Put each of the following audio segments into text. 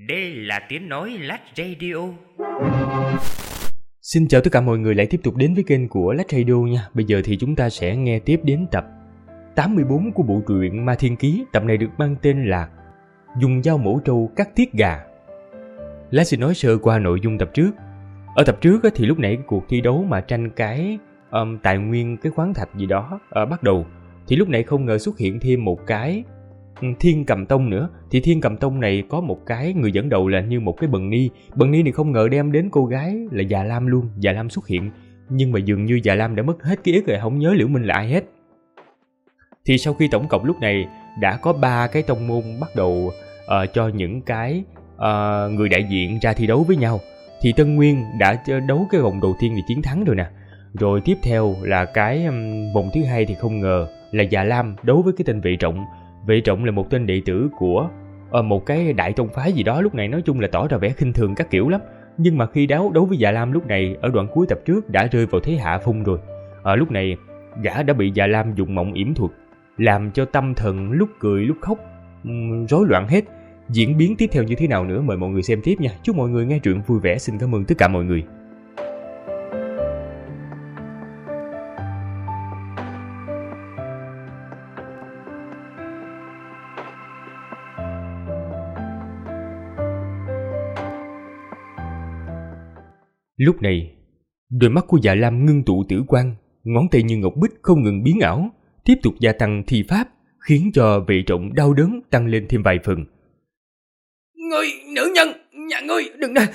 Đây là tiếng nói Lách Radio. Xin chào tất cả mọi người lại tiếp tục đến với kênh của Lách Radio nha. Bây giờ thì chúng ta sẽ nghe tiếp đến tập 84 của bộ truyện Ma Thiên Ký. Tập này được mang tên là Dùng dao mổ trâu cắt tiết gà. Lách xin nói sơ qua nội dung tập trước. Ở tập trước thì lúc nãy cuộc thi đấu mà tranh cái tài nguyên cái khoáng thạch gì đó bắt đầu. Thì lúc nãy không ngờ xuất hiện thêm một cái Thiên Cầm Tông nữa. Thì Thiên Cầm Tông này có một cái người dẫn đầu là như một cái bần ni. Bần ni này không ngờ đem đến cô gái là Già Lam luôn. Già Lam xuất hiện, nhưng mà dường như Già Lam đã mất hết ký ức rồi, không nhớ Liễu Minh là ai hết. Thì sau khi tổng cộng lúc này đã có 3 cái tông môn bắt đầu cho những cái người đại diện ra thi đấu với nhau. Thì Tân Nguyên đã đấu cái vòng đầu tiên thì chiến thắng rồi nè. Rồi tiếp theo là cái vòng thứ hai thì không ngờ là Già Lam đấu với cái tên Vệ Trọng. Vệ Trọng là một tên đệ tử của một cái đại tông phái gì đó. Lúc này nói chung là tỏ ra vẻ khinh thường các kiểu lắm. Nhưng mà khi đấu với Già Lam lúc này ở đoạn cuối tập trước đã rơi vào thế hạ phong rồi. Lúc này gã đã bị Già Lam dùng mộng yểm thuật làm cho tâm thần lúc cười lúc khóc rối loạn hết. Diễn biến tiếp theo như thế nào nữa mời mọi người xem tiếp nha. Chúc mọi người nghe truyện vui vẻ. Xin cảm ơn tất cả mọi người. Lúc này, đôi mắt của Dạ Lam ngưng tụ tử quang, ngón tay như ngọc bích không ngừng biến ảo, tiếp tục gia tăng thi pháp, khiến cho Vệ Trọng đau đớn tăng lên thêm vài phần. Ngươi, nữ nhân, nhà ngươi, đừng nè!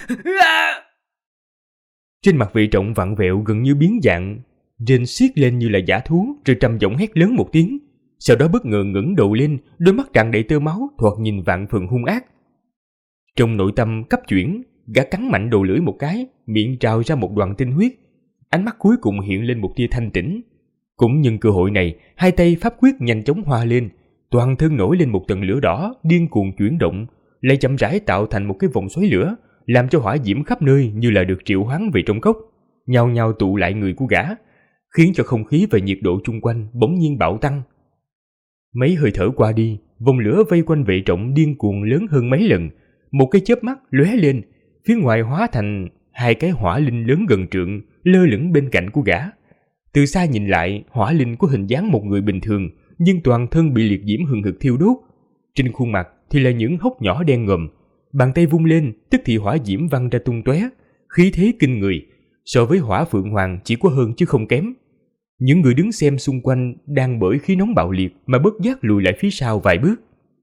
Trên mặt Vệ Trọng vặn vẹo gần như biến dạng, rên xiết lên như là dã thú, rồi trầm giọng hét lớn một tiếng. Sau đó bất ngờ ngẩng đầu lên, đôi mắt tràn đầy tơ máu, thoạt nhìn vạn phần hung ác. Trong nội tâm cấp chuyển, gã cắn mạnh đầu lưỡi một cái, miệng trào ra một đoàn tinh huyết. Ánh mắt cuối cùng hiện lên một tia thanh tĩnh. Cũng nhân cơ hội này, hai tay pháp quyết nhanh chóng hoa lên, toàn thân nổi lên một tầng lửa đỏ điên cuồng chuyển động, lại chậm rãi tạo thành một cái vòng xoáy lửa, làm cho hỏa diễm khắp nơi như là được triệu hoán về trong cốc, nhao nhao tụ lại người của gã, khiến cho không khí và nhiệt độ chung quanh bỗng nhiên bạo tăng. Mấy hơi thở qua đi, vòng lửa vây quanh Vệ Trọng điên cuồng lớn hơn mấy lần. Một cái chớp mắt lóe lên, phía ngoài hóa thành hai cái hỏa linh lớn gần trượng lơ lửng bên cạnh của gã. Từ xa nhìn lại, hỏa linh có hình dáng một người bình thường, nhưng toàn thân bị liệt diễm hừng hực thiêu đốt. Trên khuôn mặt thì là những hốc nhỏ đen ngòm. Bàn tay vung lên, tức thì hỏa diễm văng ra tung tóe, khí thế kinh người, so với hỏa phượng hoàng chỉ có hơn chứ không kém. Những người đứng xem xung quanh đang bởi khí nóng bạo liệt mà bất giác lùi lại phía sau vài bước.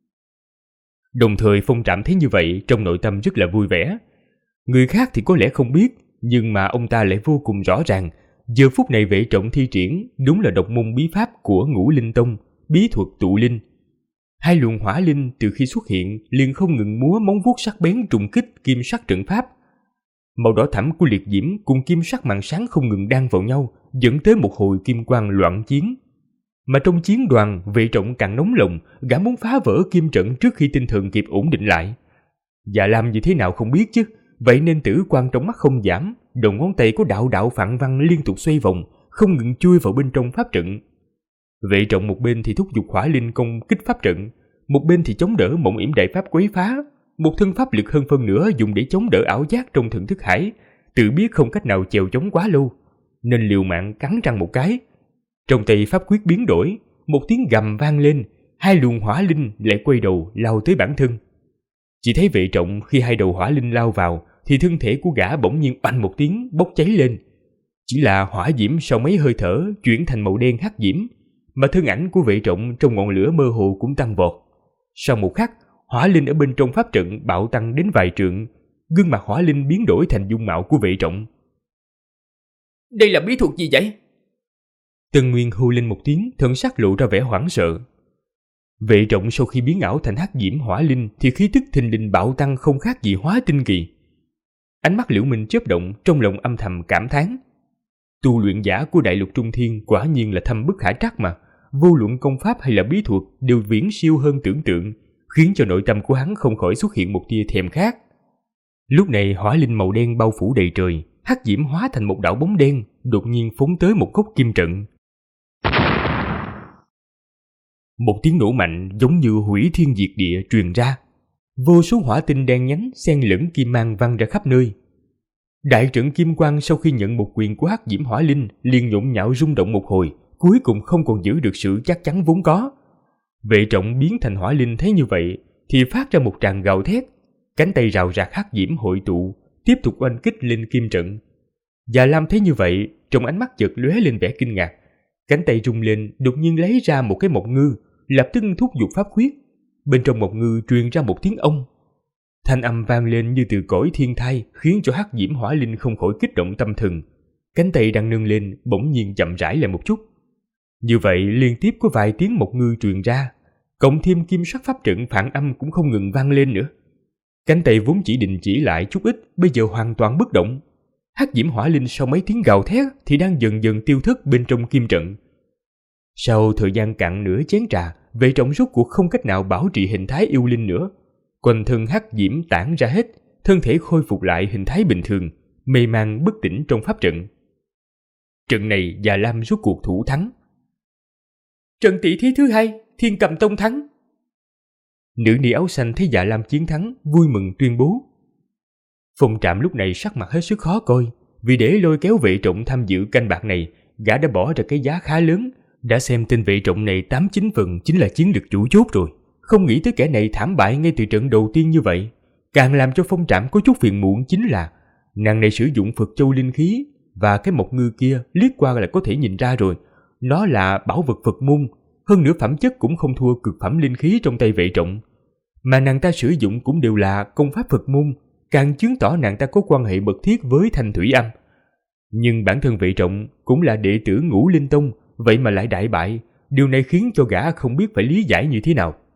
Đồng thời Phong Trạm thấy như vậy trong nội tâm rất là vui vẻ. Người khác thì có lẽ không biết, nhưng mà ông ta lại vô cùng rõ ràng. Giờ phút này Vệ Trọng thi triển đúng là độc môn bí pháp của Ngũ Linh Tông, bí thuật tụ linh. Hai luồng hỏa linh từ khi xuất hiện liền không ngừng múa móng vuốt sắc bén trùng kích kim sắc trận pháp. Màu đỏ thẫm của liệt diễm cùng kim sắc màn sáng không ngừng đan vào nhau, dẫn tới một hồi kim quang loạn chiến. Mà trong chiến đoàn, Vệ Trọng càng nóng lòng, gã muốn phá vỡ kim trận trước khi tinh thần kịp ổn định lại. Dạ làm như thế nào không biết chứ, vậy nên tử quang trong mắt không giảm, đầu ngón tay có đạo đạo phạn văn liên tục xoay vòng, không ngừng chui vào bên trong pháp trận. Vệ Trọng một bên thì thúc giục hỏa linh công kích pháp trận, một bên thì chống đỡ mộng yểm đại pháp quấy phá, một thân pháp lực hơn phân nửa dùng để chống đỡ ảo giác trong thần thức hải, tự biết không cách nào chèo chống quá lâu, nên liều mạng cắn răng một cái. Trong tay pháp quyết biến đổi, một tiếng gầm vang lên, hai luồng hỏa linh lại quay đầu lao tới bản thân. Chỉ thấy Vệ Trọng khi hai đầu hỏa linh lao vào thì thân thể của gã bỗng nhiên oanh một tiếng bốc cháy lên. Chỉ là hỏa diễm sau mấy hơi thở chuyển thành màu đen hắc diễm, mà thân ảnh của Vệ Trọng trong ngọn lửa mơ hồ cũng tăng vọt. Sau một khắc, hỏa linh ở bên trong pháp trận bạo tăng đến vài trượng, gương mặt hỏa linh biến đổi thành dung mạo của Vệ Trọng. Đây là bí thuật gì vậy? Tân Nguyên hô lên một tiếng, thần sắc lộ ra vẻ hoảng sợ. Vệ Trọng sau khi biến ảo thành hắc diễm hỏa linh thì khí tức thình lình bạo tăng không khác gì hóa tinh kỳ. Ánh mắt Liễu Minh chớp động, trong lòng âm thầm cảm thán. Tu luyện giả của Đại Lục Trung Thiên quả nhiên là thâm bất khả trắc mà, vô luận công pháp hay là bí thuật đều viễn siêu hơn tưởng tượng, khiến cho nội tâm của hắn không khỏi xuất hiện một tia thèm khát. Lúc này hỏa linh màu đen bao phủ đầy trời, hắc diễm hóa thành một đạo bóng đen, đột nhiên phóng tới một góc kim trận. Một tiếng nổ mạnh giống như hủy thiên diệt địa truyền ra. Vô số hỏa tinh đen nhánh xen lẫn kim mang văng ra khắp nơi. Đại trận kim quang sau khi nhận một quyền của Hắc Diễm Hỏa Linh liền nhộn nhạo rung động một hồi, cuối cùng không còn giữ được sự chắc chắn vốn có. Vệ Trọng biến thành hỏa linh thấy như vậy thì phát ra một tràng gào thét, cánh tay rào rạc hắc diễm hội tụ, tiếp tục oanh kích lên kim trận. Già Lam thấy như vậy, trong ánh mắt chợt lóe lên vẻ kinh ngạc, cánh tay rung lên, đột nhiên lấy ra một cái mộc ngư, lập tức thúc giục pháp quyết. Bên trong mộc ngư truyền ra một tiếng ông. Thanh âm vang lên như từ cõi thiên thai, khiến cho hắc diễm hỏa linh không khỏi kích động tâm thần. Cánh tay đang nâng lên bỗng nhiên chậm rãi lại một chút. Như vậy liên tiếp có vài tiếng mộc ngư truyền ra, cộng thêm kim sắc pháp trận phản âm cũng không ngừng vang lên nữa. Cánh tay vốn chỉ đình chỉ lại chút ít, bây giờ hoàn toàn bất động. Hắc diễm hỏa linh sau mấy tiếng gào thét thì đang dần dần tiêu thất bên trong kim trận. Sau thời gian cạn nửa chén trà, Vệ Trọng rốt cuộc không cách nào bảo trì hình thái yêu linh nữa. Quanh thân hắc diễm tản ra hết, thân thể khôi phục lại hình thái bình thường, mê man bất tỉnh trong pháp trận. Trận này Già Lam rốt cuộc thủ thắng. Trận tỷ thí thứ 2, Thiên Cầm Tông thắng. Nữ ni áo xanh thấy Dạ Lam chiến thắng, vui mừng tuyên bố. Phong Trạm lúc này sắc mặt hết sức khó coi, vì để lôi kéo Vệ Trọng tham dự canh bạc này, gã đã bỏ ra cái giá khá lớn, đã xem tên Vệ Trọng này 8-9 phần chính là chiến lược chủ chốt rồi, không nghĩ tới kẻ này thảm bại ngay từ trận đầu tiên như vậy. Càng làm cho Phong Trạm có chút phiền muộn chính là nàng này sử dụng Phật Châu linh khí, và cái mộc ngư kia liếc qua là có thể nhìn ra rồi, nó là bảo vật Phật môn, hơn nữa phẩm chất cũng không thua cực phẩm linh khí trong tay Vệ Trọng. Mà nàng ta sử dụng cũng đều là công pháp Phật môn, càng chứng tỏ nàng ta có quan hệ mật thiết với Thanh Thủy Âm. Nhưng bản thân Vệ Trọng cũng là đệ tử Ngũ Linh Tông, vậy mà lại đại bại, điều này khiến cho gã không biết phải lý giải như thế nào.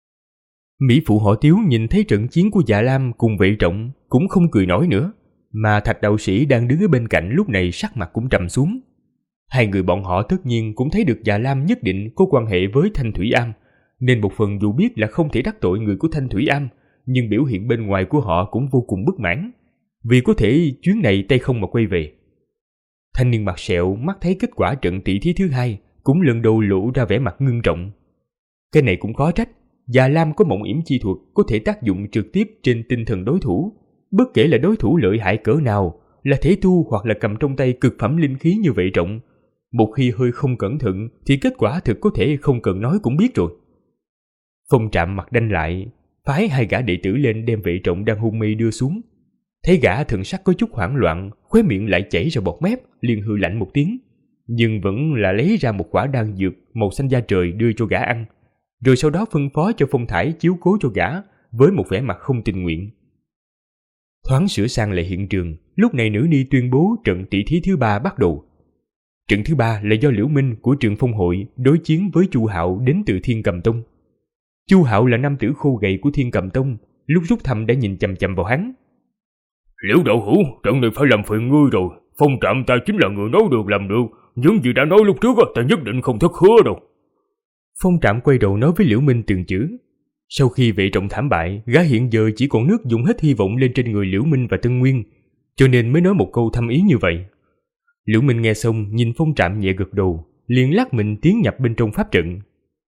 Mỹ phụ họ Tiếu nhìn thấy trận chiến của Dạ Lam cùng Vệ Trọng cũng không cười nổi nữa, mà Thạch đạo sĩ đang đứng ở bên cạnh lúc này sắc mặt cũng trầm xuống. Hai người bọn họ tất nhiên cũng thấy được Dạ Lam nhất định có quan hệ với Thanh Thủy Am, nên một phần dù biết là không thể đắc tội người của Thanh Thủy Am, nhưng biểu hiện bên ngoài của họ cũng vô cùng bất mãn, vì có thể chuyến này tay không mà quay về. Thanh niên mặt sẹo mắt thấy kết quả trận tỷ thí thứ 2 cũng lần đầu lộ ra vẻ mặt ngưng trọng. Cái này cũng khó trách, Dạ Lam có mộng yểm chi thuật có thể tác dụng trực tiếp trên tinh thần đối thủ, bất kể là đối thủ lợi hại cỡ nào, là thể tu hoặc là cầm trong tay cực phẩm linh khí như Vệ Trọng. Một khi hơi không cẩn thận thì kết quả thực có thể không cần nói cũng biết rồi. Phong Trạm mặt đanh lại, phái hai gã đệ tử lên đem Vệ Trọng đang hôn mê đưa xuống. Thấy gã thần sắc có chút hoảng loạn, khóe miệng lại chảy ra bọt mép, liền hừ lạnh một tiếng, nhưng vẫn là lấy ra một quả đan dược màu xanh da trời đưa cho gã ăn, rồi sau đó phân phó cho Phong Thải chiếu cố cho gã với một vẻ mặt không tình nguyện. Thoáng sửa sang lại hiện trường, lúc này nữ ni tuyên bố trận tỷ thí thứ 3 bắt đầu. Trận thứ 3 là do Liễu Minh của Trường Phong Hội đối chiến với Chu Hạo đến từ Thiên Cầm Tông. Chu Hạo là nam tử khô gầy của Thiên Cầm Tông, lúc rút thăm đã nhìn chằm chằm vào hắn. Liễu đạo hữu, trận này phải làm phiền ngươi rồi. Phong Trạm ta chính là người nói được làm được, những gì đã nói lúc trước ta nhất định không thất hứa đâu. Phong Trạm quay đầu nói với Liễu Minh từng chữ. Sau khi Vệ Trọng thảm bại, gã hiện giờ chỉ còn nước dùng hết hy vọng lên trên người Liễu Minh và Tân Nguyên, cho nên mới nói một câu thâm ý như vậy. Liễu Minh nghe xong nhìn Phong Trạm nhẹ gật đầu, liền lắc mình tiến nhập bên trong pháp trận.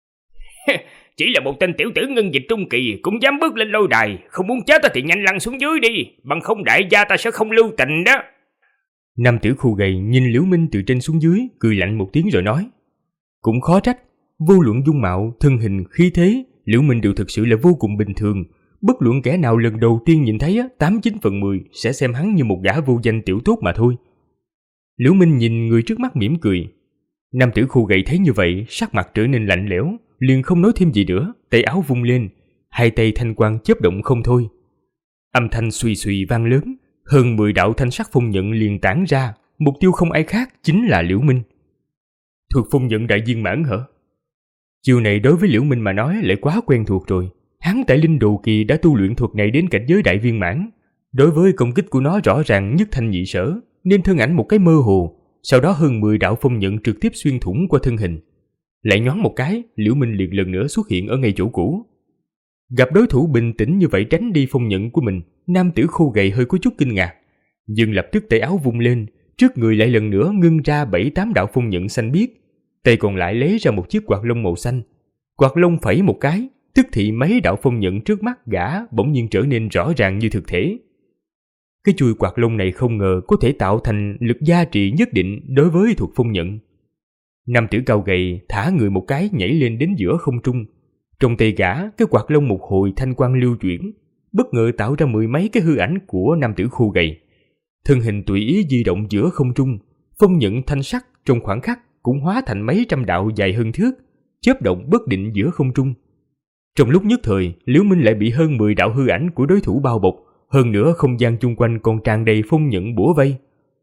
Chỉ là một tên tiểu tử ngân dịch trung kỳ cũng dám bước lên lôi đài, không muốn chết ta thì nhanh lăn xuống dưới đi, bằng không đại gia ta sẽ không lưu tình đó. Nam tử khô gầy nhìn Liễu Minh từ trên xuống dưới, cười lạnh một tiếng rồi nói. Cũng khó trách, vô luận dung mạo, thân hình, khí thế, Liễu Minh đều thực sự là vô cùng bình thường. Bất luận kẻ nào lần đầu tiên nhìn thấy 8-9 phần 10 sẽ xem hắn như một gã vô danh tiểu tốt mà thôi. Liễu Minh nhìn người trước mắt mỉm cười. Nam tử khô gầy thấy như vậy, sắc mặt trở nên lạnh lẽo, liền không nói thêm gì nữa, tay áo vung lên, hai tay thanh quang chớp động không thôi. Âm thanh suy suy vang lớn, hơn 10 đạo thanh sắc phong nhận liền tản ra, mục tiêu không ai khác chính là Liễu Minh. Thuật phong nhận đại viên mãn hả? Chiều này đối với Liễu Minh mà nói lại quá quen thuộc rồi. Hắn tại Linh Đồ Kỳ đã tu luyện thuật này đến cảnh giới đại viên mãn. Đối với công kích của nó rõ ràng nhất thanh nhị sở, nên thân ảnh một cái mơ hồ, sau đó hơn 10 đạo phong nhận trực tiếp xuyên thủng qua thân hình. Lại nhoáng một cái, Liễu Minh liền lần nữa xuất hiện ở ngay chỗ cũ. Gặp đối thủ bình tĩnh như vậy tránh đi phong nhận của mình, nam tử khô gầy hơi có chút kinh ngạc, nhưng lập tức tay áo vung lên, trước người lại lần nữa ngưng ra 7-8 đạo phong nhận xanh biếc, tay còn lại lấy ra một chiếc quạt lông màu xanh. Quạt lông phẩy một cái, tức thì mấy đạo phong nhận trước mắt gã bỗng nhiên trở nên rõ ràng như thực thể. Cái chuôi quạt lông này không ngờ có thể tạo thành lực gia trị nhất định đối với thuật phong nhận. Nam tử cao gầy thả người một cái nhảy lên đến giữa không trung. Trong tay gã, cái quạt lông một hồi thanh quang lưu chuyển, bất ngờ tạo ra mười mấy cái hư ảnh của nam tử khô gầy. Thân hình tùy ý di động giữa không trung, phong nhận thanh sắc trong khoảng khắc cũng hóa thành mấy trăm đạo dài hơn thước, chớp động bất định giữa không trung. Trong lúc nhất thời, Liễu Minh lại bị hơn 10 đạo hư ảnh của đối thủ bao bọc, hơn nữa không gian chung quanh còn tràn đầy phong nhận bủa vây.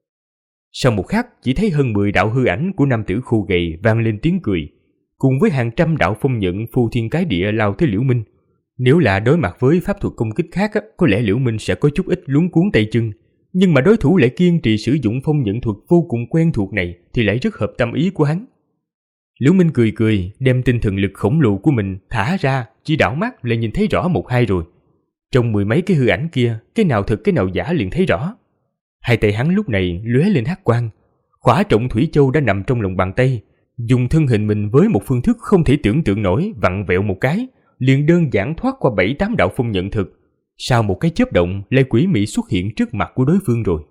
Sau một khắc, chỉ thấy hơn 10 đạo hư ảnh của nam tử khô gầy vang lên tiếng cười, cùng với hàng trăm đạo phong nhận phô thiên cái địa lao tới Liễu Minh. Nếu là đối mặt với pháp thuật công kích khác, có lẽ Liễu Minh sẽ có chút ít luống cuống tay chân, nhưng mà đối thủ lại kiên trì sử dụng phong nhận thuật vô cùng quen thuộc này thì lại rất hợp tâm ý của hắn. Liễu Minh cười cười, đem tinh thần lực khổng lồ của mình thả ra, chỉ đảo mắt lại nhìn thấy rõ một hai rồi. Trong mười mấy cái hư ảnh kia, cái nào thật cái nào giả liền thấy rõ. Hai tay hắn lúc này lóe lên hắc quang, khỏa trọng thủy châu đã nằm trong lòng bàn tay, dùng thân hình mình với một phương thức không thể tưởng tượng nổi vặn vẹo một cái, liền đơn giản thoát qua 7-8 đạo phong nhận thực. Sau một cái chớp động, lại quỷ mị xuất hiện trước mặt của đối phương rồi.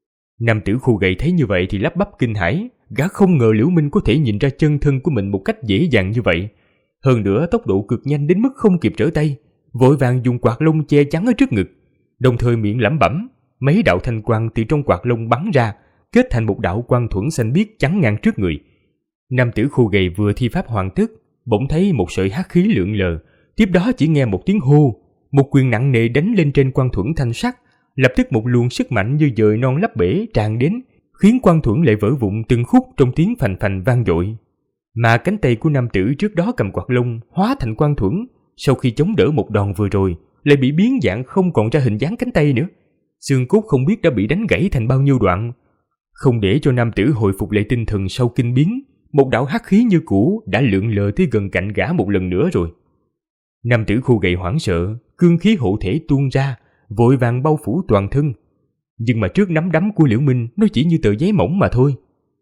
Nam tử khô gầy thấy như vậy thì lắp bắp kinh hãi, gã không ngờ Liễu Minh có thể nhìn ra chân thân của mình một cách dễ dàng như vậy. Hơn nữa tốc độ cực nhanh đến mức không kịp trở tay, vội vàng dùng quạt lông che chắn ở trước ngực, đồng thời miệng lẩm bẩm, mấy đạo thanh quang từ trong quạt lông bắn ra, kết thành một đạo quang thuẫn xanh biếc chắn ngang trước người. Nam tử khô gầy vừa thi pháp hoàn tất, bỗng thấy một sợi hắc khí lượn lờ, tiếp đó chỉ nghe một tiếng hô, một quyền nặng nề đánh lên trên quang thuẫn thanh sắc, lập tức một luồng sức mạnh như dời non lấp bể tràn đến, khiến quang thuẫn lại vỡ vụn từng khúc trong tiếng phành phành vang dội. Mà cánh tay của nam tử trước đó cầm quạt lông hóa thành quang thuẫn, sau khi chống đỡ một đòn vừa rồi, lại bị biến dạng không còn ra hình dáng cánh tay nữa. Xương cốt không biết đã bị đánh gãy thành bao nhiêu đoạn. Không để cho nam tử hồi phục lại tinh thần sau kinh biến, một đạo hắc khí như cũ đã lượn lờ tới gần cạnh gã một lần nữa rồi. Nam tử khô gầy hoảng sợ, cương khí hộ thể tuôn ra, vội vàng bao phủ toàn thân. Nhưng mà trước nắm đấm của Liễu Minh, nó chỉ như tờ giấy mỏng mà thôi.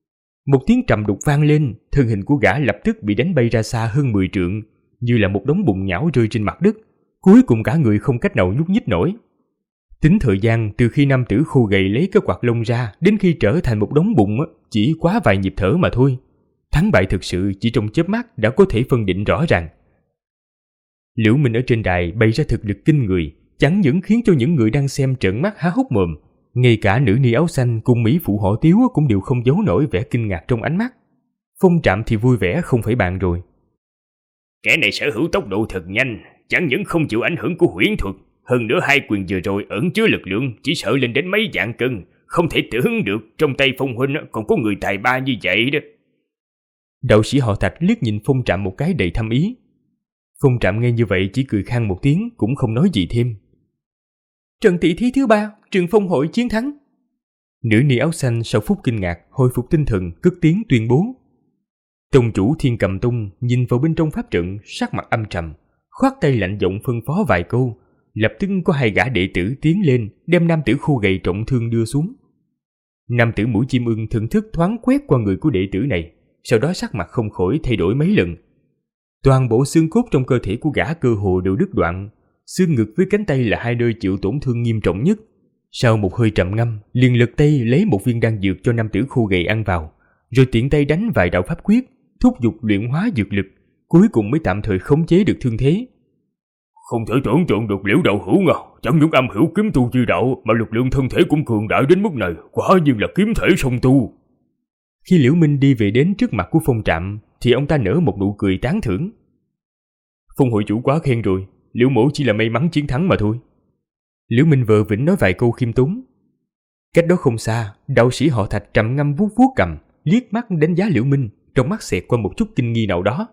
Một tiếng trầm đục vang lên, thân hình của gã lập tức bị đánh bay ra xa hơn 10 trượng, như là một đống bùn nhão rơi trên mặt đất. Cuối cùng cả người không cách nào nhúc nhích nổi. Tính thời gian từ khi nam tử khô gầy lấy cái quạt lông ra đến khi trở thành một đống bùn chỉ quá vài nhịp thở mà thôi. Thắng bại thực sự chỉ trong chớp mắt đã có thể phân định rõ ràng. Liễu Minh ở trên đài bày ra thực lực kinh người, chẳng những khiến cho những người đang xem trợn mắt há hốc mồm, ngay cả nữ ni áo xanh cùng mỹ phụ họ Tiếu cũng đều không giấu nổi vẻ kinh ngạc trong ánh mắt. Phong Trạm thì vui vẻ không phải bàn rồi. Kẻ này sở hữu tốc độ thật nhanh, chẳng những không chịu ảnh hưởng của huyễn thuật, hơn nữa hai quyền vừa rồi ẩn chứa lực lượng chỉ sợ lên đến mấy vạn cân, không thể tưởng được trong tay Phong huynh còn có người tài ba như vậy đó. Đạo sĩ họ Thạch liếc nhìn Phong Trạm một cái đầy thâm ý. Phong Trạm nghe như vậy chỉ cười khan một tiếng, cũng không nói gì thêm. Trận tỷ thí thứ 3, Trường Phong hội chiến thắng. Nữ ni áo xanh sau phút kinh ngạc hồi phục tinh thần, cất tiếng tuyên bố. Tông chủ Thiên Cầm Tông nhìn vào bên trong pháp trận, sắc mặt âm trầm, khoát tay lạnh giọng phân phó vài câu. Lập tức có hai gã đệ tử tiến lên, đem nam tử khô gầy trọng thương đưa xuống. Nam tử mũi chim ưng thần thức thoáng quét qua người của đệ tử này, sau đó sắc mặt không khỏi thay đổi mấy lần. Toàn bộ xương cốt trong cơ thể của gã cơ hồ đều đứt đoạn, xương ngực với cánh tay là hai nơi chịu tổn thương nghiêm trọng nhất. Sau một hơi trầm ngâm, liền lật tay lấy một viên đan dược cho nam tử khô gầy ăn vào, rồi tiện tay đánh vài đạo pháp quyết, thúc giục luyện hóa dược lực, cuối cùng mới tạm thời khống chế được thương thế. Không thể tưởng tượng được Liễu đạo hữu à, chẳng những âm hiểu kiếm tu chi đạo mà lực lượng thân thể cũng cường đại đến mức này, quả nhiên là kiếm thể song tu. Khi Liễu Minh đi về đến trước mặt của Phong Trạm thì ông ta nở một nụ cười tán thưởng. Phong hội chủ quá khen rồi, Liễu mỗ chỉ là may mắn chiến thắng mà thôi. Liễu Minh vờ vĩnh nói vài câu khiêm tốn. Cách đó không xa, đạo sĩ họ Thạch trầm ngâm vuốt vuốt cằm, liếc mắt đánh giá Liễu Minh, trong mắt xẹt qua một chút kinh nghi nào đó.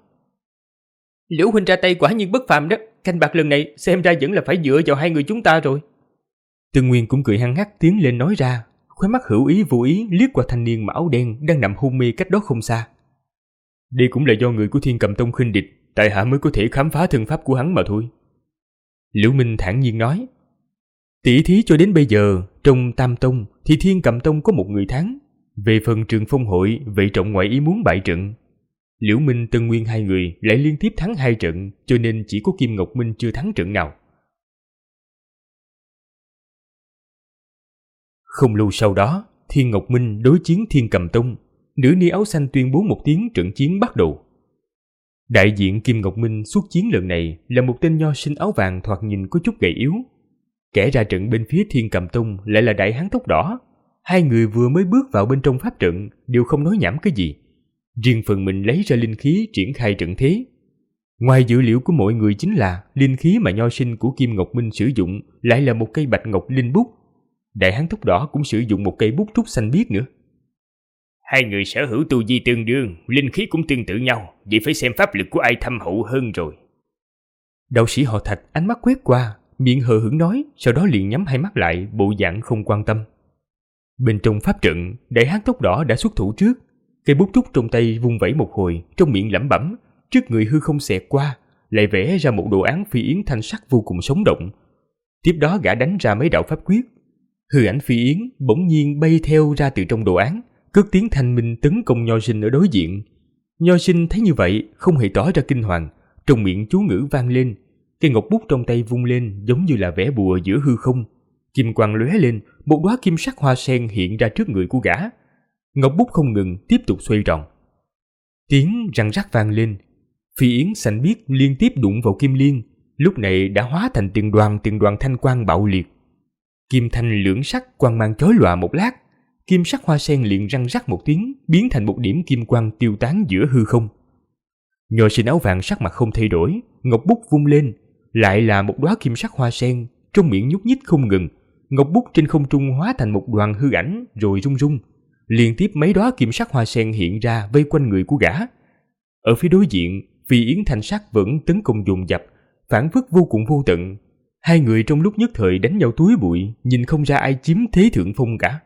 Liễu huynh ra tay quả nhiên bất phàm đó, canh bạc lần này xem ra vẫn là phải dựa vào hai người chúng ta rồi. Tương Nguyên cũng cười hăng hắc tiến lên nói ra, khóe mắt hữu ý vô ý liếc qua thanh niên mặc áo đen đang nằm hôn mê cách đó không xa. Đây cũng là do người của Thiên Cầm Tông khinh địch, tại hạ mới có thể khám phá thân pháp của hắn mà thôi. Liễu Minh thản nhiên nói. Tỷ thí cho đến bây giờ, trong Tam Tông thì Thiên Cầm Tông có một người thắng. Về phần Trường Phong hội, vậy trọng ngoại ý muốn bại trận. Liễu Minh, Tân Nguyên hai người lại liên tiếp thắng 2 trận, cho nên chỉ có Kim Ngọc Minh chưa thắng trận nào. Không lâu sau đó, Thiên Ngọc Minh đối chiến Thiên Cầm Tông, nữ ni áo xanh tuyên bố một tiếng trận chiến bắt đầu. Đại diện Kim Ngọc Minh xuất chiến lần này là một tên nho sinh áo vàng thoạt nhìn có chút gầy yếu. Kẻ ra trận bên phía Thiên Cầm Tông lại là đại hán tóc đỏ. Hai người vừa mới bước vào bên trong pháp trận đều không nói nhảm cái gì. Riêng phần mình lấy ra linh khí triển khai trận thế. Ngoài dự liệu của mọi người chính là linh khí mà nho sinh của Kim Ngọc Minh sử dụng lại là một cây bạch ngọc linh bút. Đại hán tóc đỏ cũng sử dụng một cây bút trúc xanh biếc nữa. Hai người sở hữu tu vi tương đương, linh khí cũng tương tự nhau, vậy phải xem pháp lực của ai thâm hậu hơn rồi. Đạo sĩ họ Thạch ánh mắt quét qua, miệng hờ hững nói, sau đó liền nhắm hai mắt lại, bộ dạng không quan tâm. Bên trong pháp trận, đại hán tóc đỏ đã xuất thủ trước. Cây bút trúc trong tay vung vẩy một hồi, trong miệng lẩm bẩm, trước người hư không xẹt qua, lại vẽ ra một đồ án phi yến thanh sắc vô cùng sống động. Tiếp đó gã đánh ra mấy đạo pháp quyết. Hư ảnh phi yến bỗng nhiên bay theo ra từ trong đồ án, cất tiếng thanh minh tấn công nho sinh ở đối diện. Nho sinh thấy như vậy, không hề tỏ ra kinh hoàng, trong miệng chú ngữ vang lên. Cây ngọc bút trong tay vung lên giống như là vẽ bùa giữa hư không. Kim quang lóe lên, một đóa kim sắc hoa sen hiện ra trước người của gã. Ngọc bút không ngừng tiếp tục xoay tròn. Tiếng răng rắc vang lên. Phi yến xanh biếc liên tiếp đụng vào kim liên, lúc này đã hóa thành từng đoàn thanh quang bạo liệt. Kim thanh lưỡng sắc quang mang chói lòa một lát, kim sắc hoa sen liền răng rắc một tiếng, biến thành một điểm kim quang tiêu tán giữa hư không. Nho sinh áo vàng sắc mặt không thay đổi, ngọc bút vung lên, lại là một đóa kim sắc hoa sen, trong miệng nhúc nhích không ngừng. Ngọc bút trên không trung hóa thành một đoàn hư ảnh rồi rung rung. Liên tiếp mấy đóa kim sắc hoa sen hiện ra vây quanh người của gã. Ở phía đối diện, Phi yến thanh sắc vẫn tấn công dồn dập, phản phất vô cùng vô tận. Hai người trong lúc nhất thời đánh nhau túi bụi, nhìn không ra ai chiếm thế thượng phong cả.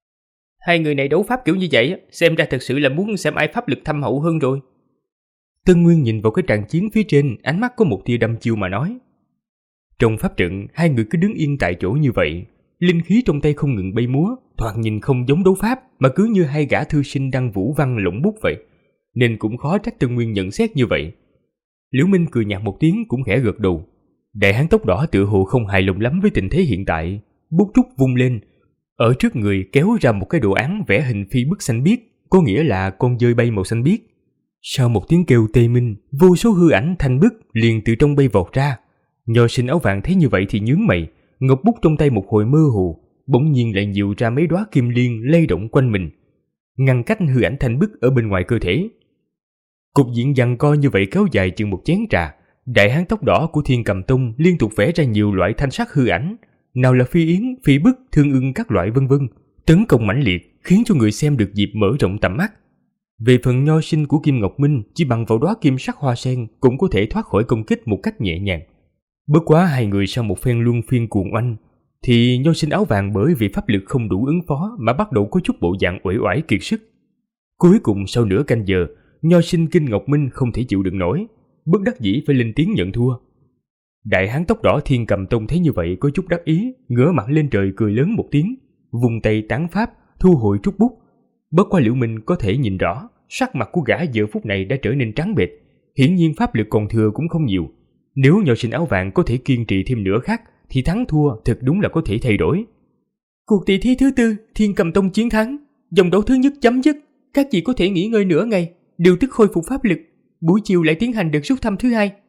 Hai người này đấu pháp kiểu như vậy, xem ra thật sự là muốn xem ai pháp lực thâm hậu hơn rồi. Tân Nguyên nhìn vào cái tràng chiến phía trên, ánh mắt có một tia đăm chiêu mà nói. Trong pháp trận, hai người cứ đứng yên tại chỗ như vậy, linh khí trong tay không ngừng bay múa, thoạt nhìn không giống đấu pháp, mà cứ như hai gã thư sinh đang vũ văn lộng bút vậy, nên cũng khó trách Tân Nguyên nhận xét như vậy. Liễu Minh cười nhạt một tiếng cũng khẽ gật đầu. Đại hán tóc đỏ tựa hồ không hài lòng lắm với tình thế hiện tại, bút trúc vung lên, ở trước người kéo ra một cái đồ án vẽ hình phi bức xanh biếc, có nghĩa là con dơi bay màu xanh biếc. Sau một tiếng kêu tê minh, vô số hư ảnh thanh bức liền từ trong bay vọt ra. Nho sinh áo vàng thấy như vậy thì nhướng mày, ngọc bút trong tay một hồi mơ hồ, bỗng nhiên lại nhiều ra mấy đóa kim liên lay động quanh mình, ngăn cách hư ảnh thanh bức ở bên ngoài cơ thể. Cục diện giằng co như vậy kéo dài chừng một chén trà. Đại hán tóc đỏ của Thiên Cầm Tông liên tục vẽ ra nhiều loại thanh sắc hư ảnh, nào là phi yến, phi bức, thương ưng các loại vân vân, tấn công mãnh liệt, khiến cho người xem được dịp mở rộng tầm mắt. Về phần nho sinh của Kim Ngọc Minh, chỉ bằng vào đóa kim sắc hoa sen cũng có thể thoát khỏi công kích một cách nhẹ nhàng. Bất quá hai người sau một phen luân phiên cuồng oanh, thì nho sinh áo vàng bởi vì pháp lực không đủ ứng phó mà bắt đầu có chút bộ dạng uể oải kiệt sức. Cuối cùng sau nửa canh giờ, nho sinh Kim Ngọc Minh không thể chịu đựng nổi, bất đắc dĩ phải lên tiếng nhận thua. Đại hán tóc đỏ Thiên Cầm Tông thấy như vậy có chút đắc ý, ngửa mặt lên trời cười lớn một tiếng, vùng tay tán pháp, thu hồi trúc bút. Bất qua Liễu Minh có thể nhìn rõ, sắc mặt của gã giờ phút này đã trở nên trắng bệch, hiển nhiên pháp lực còn thừa cũng không nhiều. Nếu nho sinh áo vàng có thể kiên trì thêm nửa khắc, thì thắng thua thật đúng là có thể thay đổi. Cuộc tỷ thí thứ tư, Thiên Cầm Tông chiến thắng, vòng đấu thứ nhất chấm dứt, các vị có thể nghỉ ngơi nửa ngày, điều tức khôi phục pháp lực. Buổi chiều lại tiến hành đợt rút thăm thứ hai.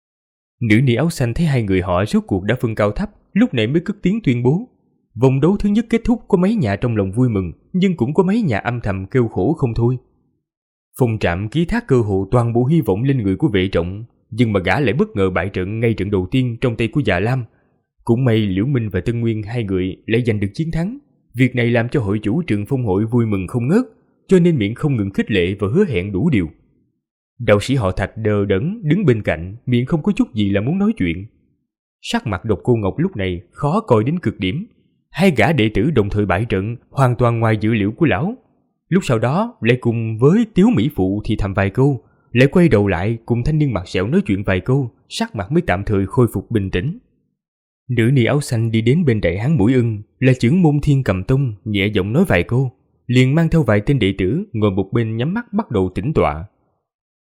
Nữ ni áo xanh thấy hai người họ rốt cuộc đã phân cao thấp, lúc này mới cất tiếng tuyên bố. Vòng đấu thứ nhất kết thúc, có mấy nhà trong lòng vui mừng, nhưng cũng có mấy nhà âm thầm kêu khổ không thôi. Phong Trạm ký thác cơ hội toàn bộ hy vọng lên người của Vệ Trọng, nhưng mà gã lại bất ngờ bại trận ngay trận đầu tiên trong tay của Già Lam. Cũng may Liễu Minh và Tân Nguyên hai người lại giành được chiến thắng. Việc này làm cho hội chủ Trường Phong hội vui mừng không ngớt, cho nên miệng không ngừng khích lệ và hứa hẹn đủ điều. Đạo sĩ họ Thạch đờ đẫn đứng bên cạnh, miệng không có chút gì là muốn nói chuyện. Sắc mặt Độc Cô Ngọc lúc này khó coi đến cực điểm. Hai gã đệ tử đồng thời bại trận, hoàn toàn ngoài dự liệu của lão. Lúc sau đó lại cùng với Tiếu Mỹ Phụ thì thầm vài câu, lại quay đầu lại cùng thanh niên mặt sẹo nói chuyện vài câu, sắc mặt mới tạm thời khôi phục bình tĩnh. Nữ ni áo xanh đi đến bên đại hán mũi ưng là trưởng môn Thiên Cầm Tông, nhẹ giọng nói vài câu, liền mang theo vài tên đệ tử ngồi một bên nhắm mắt bắt đầu tĩnh tọa.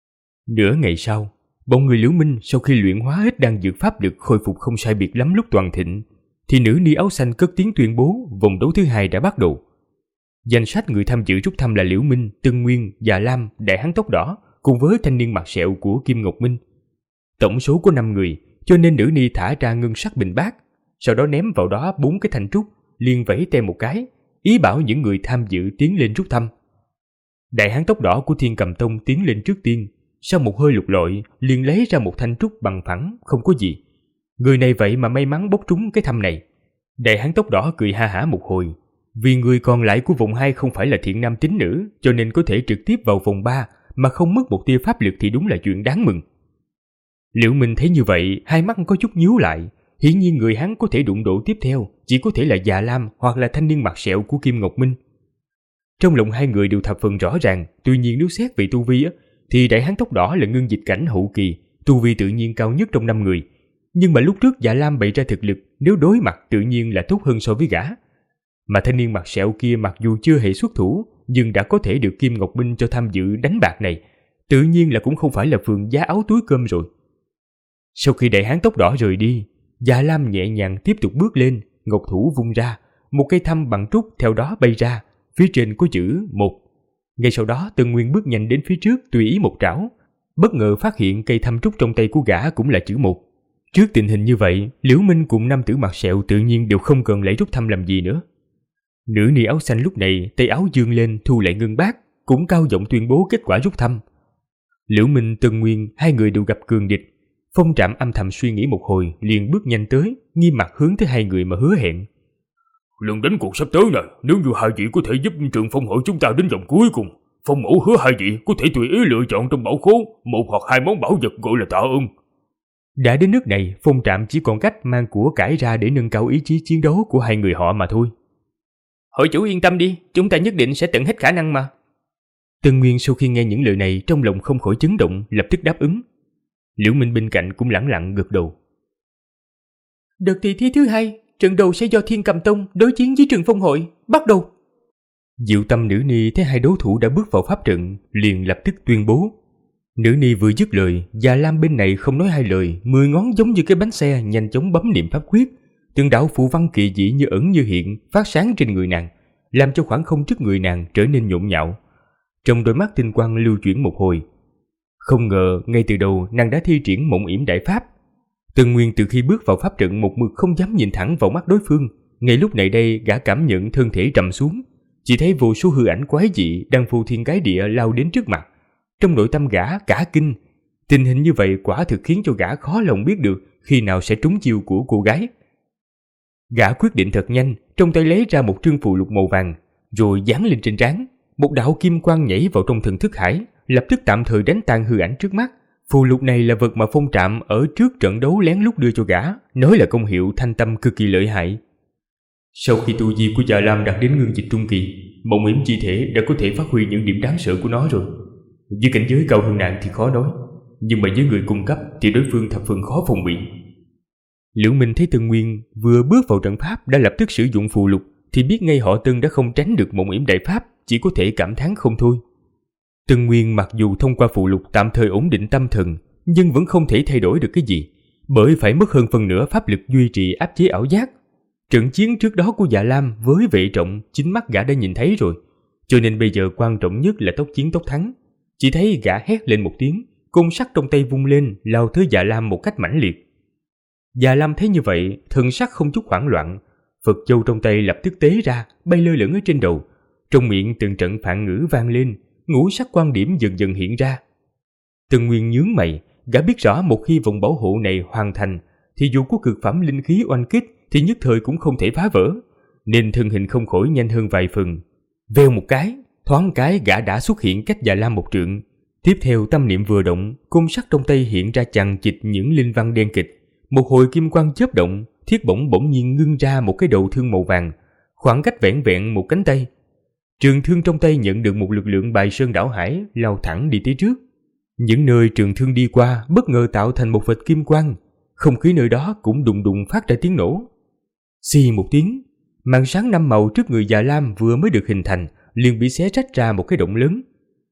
Nửa ngày sau, bọn người Liễu Minh sau khi luyện hóa hết đan dược pháp lực khôi phục không sai biệt lắm lúc toàn thịnh, thì nữ ni áo xanh cất tiếng tuyên bố vòng đấu thứ 2 đã bắt đầu. Danh sách người tham dự rút thăm là Liễu Minh, Tân Nguyên, Già Lam, Đại Hán Tóc Đỏ cùng với thanh niên mặt sẹo của Kim Ngọc Minh. Tổng số có 5 người, cho nên nữ ni thả ra ngân sắc bình bát, sau đó ném vào đó 4 cái thanh trúc, liền vẫy tay một cái, ý bảo những người tham dự tiến lên rút thăm. Đại Hán Tóc Đỏ của Thiên Cầm Tông tiến lên trước tiên, sau một hơi lục lọi liền lấy ra một thanh trúc bằng phẳng, không có gì. Người này vậy mà may mắn bốc trúng cái thăm này. Đại Hán Tóc Đỏ cười ha hả một hồi, vì người còn lại của vòng 2 không phải là thiện nam tín nữ, cho nên có thể trực tiếp vào vòng 3 mà không mất một tia pháp lực thì đúng là chuyện đáng mừng. Liễu Minh thấy như vậy, hai mắt có chút nhíu lại. Hiển nhiên người hắn có thể đụng độ tiếp theo chỉ có thể là Già Lam hoặc là thanh niên mặt sẹo của Kim Ngọc Minh. Trong lòng hai người đều thập phần rõ ràng, tuy nhiên nếu xét về tu vi thì Đại Hán Tóc Đỏ là ngưng dịch cảnh hậu kỳ, tu vi tự nhiên cao nhất trong 5 người. Nhưng mà lúc trước Già Lam bày ra thực lực, nếu đối mặt tự nhiên là tốt hơn so với gã. Mà thanh niên mặt sẹo kia mặc dù chưa hề xuất thủ, nhưng đã có thể được Kim Ngọc Minh cho tham dự đánh bạc này, tự nhiên là cũng không phải là phường giá áo túi cơm rồi. Sau khi Đại Hán Tóc Đỏ rời đi, Già Lam nhẹ nhàng tiếp tục bước lên, ngọc thủ vung ra, một cây thăm bằng trúc theo đó bay ra, phía trên có chữ 1. Ngay sau đó Tân Nguyên bước nhanh đến phía trước tùy ý một trảo, bất ngờ phát hiện cây thăm trúc trong tay của gã cũng là chữ 1. Trước tình hình như vậy, Liễu Minh cùng nam tử mặt sẹo tự nhiên đều không cần lấy rút thăm làm gì nữa. Nữ ni áo xanh lúc này tay áo dương lên thu lại ngân bát, cũng cao giọng tuyên bố kết quả rút thăm. Liễu Minh, Tân Nguyên hai người đều gặp cường địch. Phong Trạm âm thầm suy nghĩ một hồi liền bước nhanh tới, nghiêm mặt hướng tới hai người mà hứa hẹn. Lần đánh cuộc sắp tới này, nếu như hai vị có thể giúp Trường Phong hội chúng ta đến vòng cuối cùng, Phong mẫu hứa hai vị có thể tùy ý lựa chọn trong bảo khố một hoặc hai món bảo vật gọi là tạ ơn. Đã đến nước này, Phong Trạm chỉ còn cách mang của cải ra để nâng cao ý chí chiến đấu của hai người họ mà thôi. Hội chủ yên tâm đi, chúng ta nhất định sẽ tận hết khả năng mà. Tân Nguyên sau khi nghe những lời này trong lòng không khỏi chấn động, lập tức đáp ứng. Liễu Minh bên cạnh cũng lẳng lặng gật đầu. Đợt tỷ thí thứ 2, trận đầu sẽ do Thiên Cầm Tông đối chiến với Trường Phong hội, bắt đầu. Diệu Tâm nữ ni thấy hai đối thủ đã bước vào pháp trận, liền lập tức tuyên bố. Nữ ni vừa dứt lời, Già Lam bên này không nói hai lời, 10 ngón giống như cái bánh xe nhanh chóng bấm niệm pháp quyết, từng đạo phù văn kỳ dị như ẩn như hiện phát sáng trên người nàng, làm cho khoảng không trước người nàng trở nên nhộn nhạo. Trong đôi mắt tinh quang lưu chuyển một hồi. Không ngờ ngay từ đầu nàng đã thi triển mộng yểm đại pháp. Tân Nguyên từ khi bước vào pháp trận một mực không dám nhìn thẳng vào mắt đối phương. Ngay lúc này đây gã cảm nhận thân thể trầm xuống, chỉ thấy vô số hư ảnh quái dị đang phô thiên cái địa lao đến trước mặt. Trong nội tâm gã cả kinh. Tình hình như vậy quả thực khiến cho gã khó lòng biết được khi nào sẽ trúng chiêu của cô gái. Gã quyết định thật nhanh, trong tay lấy ra một trương phù lục màu vàng, rồi dán lên trên trán. Một đạo kim quang nhảy vào trong thần thức hải, lập tức tạm thời đánh tan hư ảnh trước mắt. Phù lục này là vật mà Phong Trạm ở trước trận đấu lén lút đưa cho gã, nói là công hiệu thanh tâm cực kỳ lợi hại. Sau khi tu vi của Già Lam đạt đến ngưng dịch trung kỳ, mộng yểm chi thể đã có thể phát huy những điểm đáng sợ của nó rồi. Với cảnh giới cao hơn nàng thì khó nói, nhưng mà với người cung cấp thì đối phương thập phần khó phòng bị. Liễu Minh thấy Tân Nguyên vừa bước vào trận pháp đã lập tức sử dụng phù lục, thì biết ngay họ Tân đã không tránh được mộng yểm đại pháp, chỉ có thể cảm thán không thôi. Tân Nguyên mặc dù thông qua phù lục tạm thời ổn định tâm thần, nhưng vẫn không thể thay đổi được cái gì, bởi phải mất hơn phần nửa pháp lực duy trì áp chế ảo giác. Trận chiến trước đó của Dạ Lam với Vệ Trọng chính mắt gã đã nhìn thấy rồi, cho nên bây giờ quan trọng nhất là tốc chiến tốc thắng. Chỉ thấy gã hét lên một tiếng, côn sắt trong tay vung lên lao tới Dạ Lam một cách mãnh liệt. Dạ Lam thấy như vậy, thần sắc không chút hoảng loạn, Phật châu trong tay lập tức tế ra, bay lơ lửng ở trên đầu, trong miệng từng trận phạn ngữ vang lên, ngũ sắc quan điểm dần dần hiện ra. Tân Nguyên nhướng mày, gã biết rõ một khi vòng bảo hộ này hoàn thành, thì dù có cực phẩm linh khí oanh kích thì nhất thời cũng không thể phá vỡ, nên thân hình không khỏi nhanh hơn vài phần. Vèo một cái, thoáng cái gã đã xuất hiện cách Dạ Lam một trượng. Tiếp theo tâm niệm vừa động, côn sắt trong tay hiện ra chằng chịt những linh văn đen kịch. Một hồi kim quang chớp động, thiết bổng bỗng nhiên ngưng ra một cái đầu thương màu vàng, khoảng cách vẻn vẹn một cánh tay. Trường thương trong tay nhận được một lực lượng bài sơn đảo hải, lao thẳng đi tới trước. Những nơi trường thương đi qua bất ngờ tạo thành một vệt kim quang, không khí nơi đó cũng đùng đùng phát ra tiếng nổ. Xì một tiếng, màn sáng năm màu trước người Dạ Lam vừa mới được hình thành liền bị xé rách ra một cái động lớn.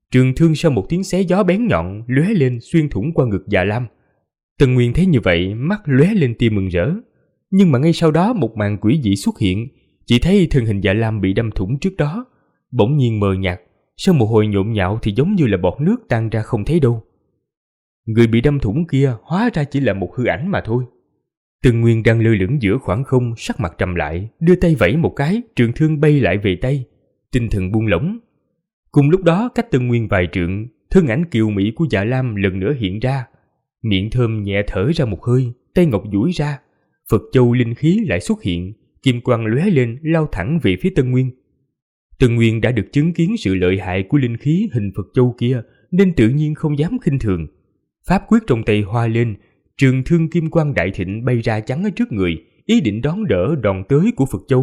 Trường thương sau một tiếng xé gió bén nhọn lóe lên xuyên thủng qua ngực Dạ Lam. Tân Nguyên thấy như vậy, mắt lóe lên tia mừng rỡ. Nhưng mà ngay sau đó một màn quỷ dị xuất hiện, chỉ thấy thân hình Dạ Lam bị đâm thủng trước đó bỗng nhiên mờ nhạt, sau một hồi nhộn nhạo thì giống như là bọt nước tan ra không thấy đâu. Người bị đâm thủng kia hóa ra chỉ là một hư ảnh mà thôi. Tân Nguyên đang lơ lửng giữa khoảng không, sắc mặt trầm lại, đưa tay vẫy một cái, trường thương bay lại về tay, tinh thần buông lỏng. Cùng lúc đó, cách Tân Nguyên vài trượng, thân ảnh kiều mỹ của Dạ Lam lần nữa hiện ra, miệng thơm nhẹ thở ra một hơi, tay ngọc duỗi ra, Phật châu linh khí lại xuất hiện, kim quang lóe lên lao thẳng về phía Tân Nguyên. Tân Nguyên đã được chứng kiến sự lợi hại của linh khí hình Phật châu kia, nên tự nhiên không dám khinh thường. Pháp quyết trong tay hoa lên, trường thương kim quang đại thịnh bay ra chắn ở trước người, ý định đón đỡ đòn tới của Phật châu.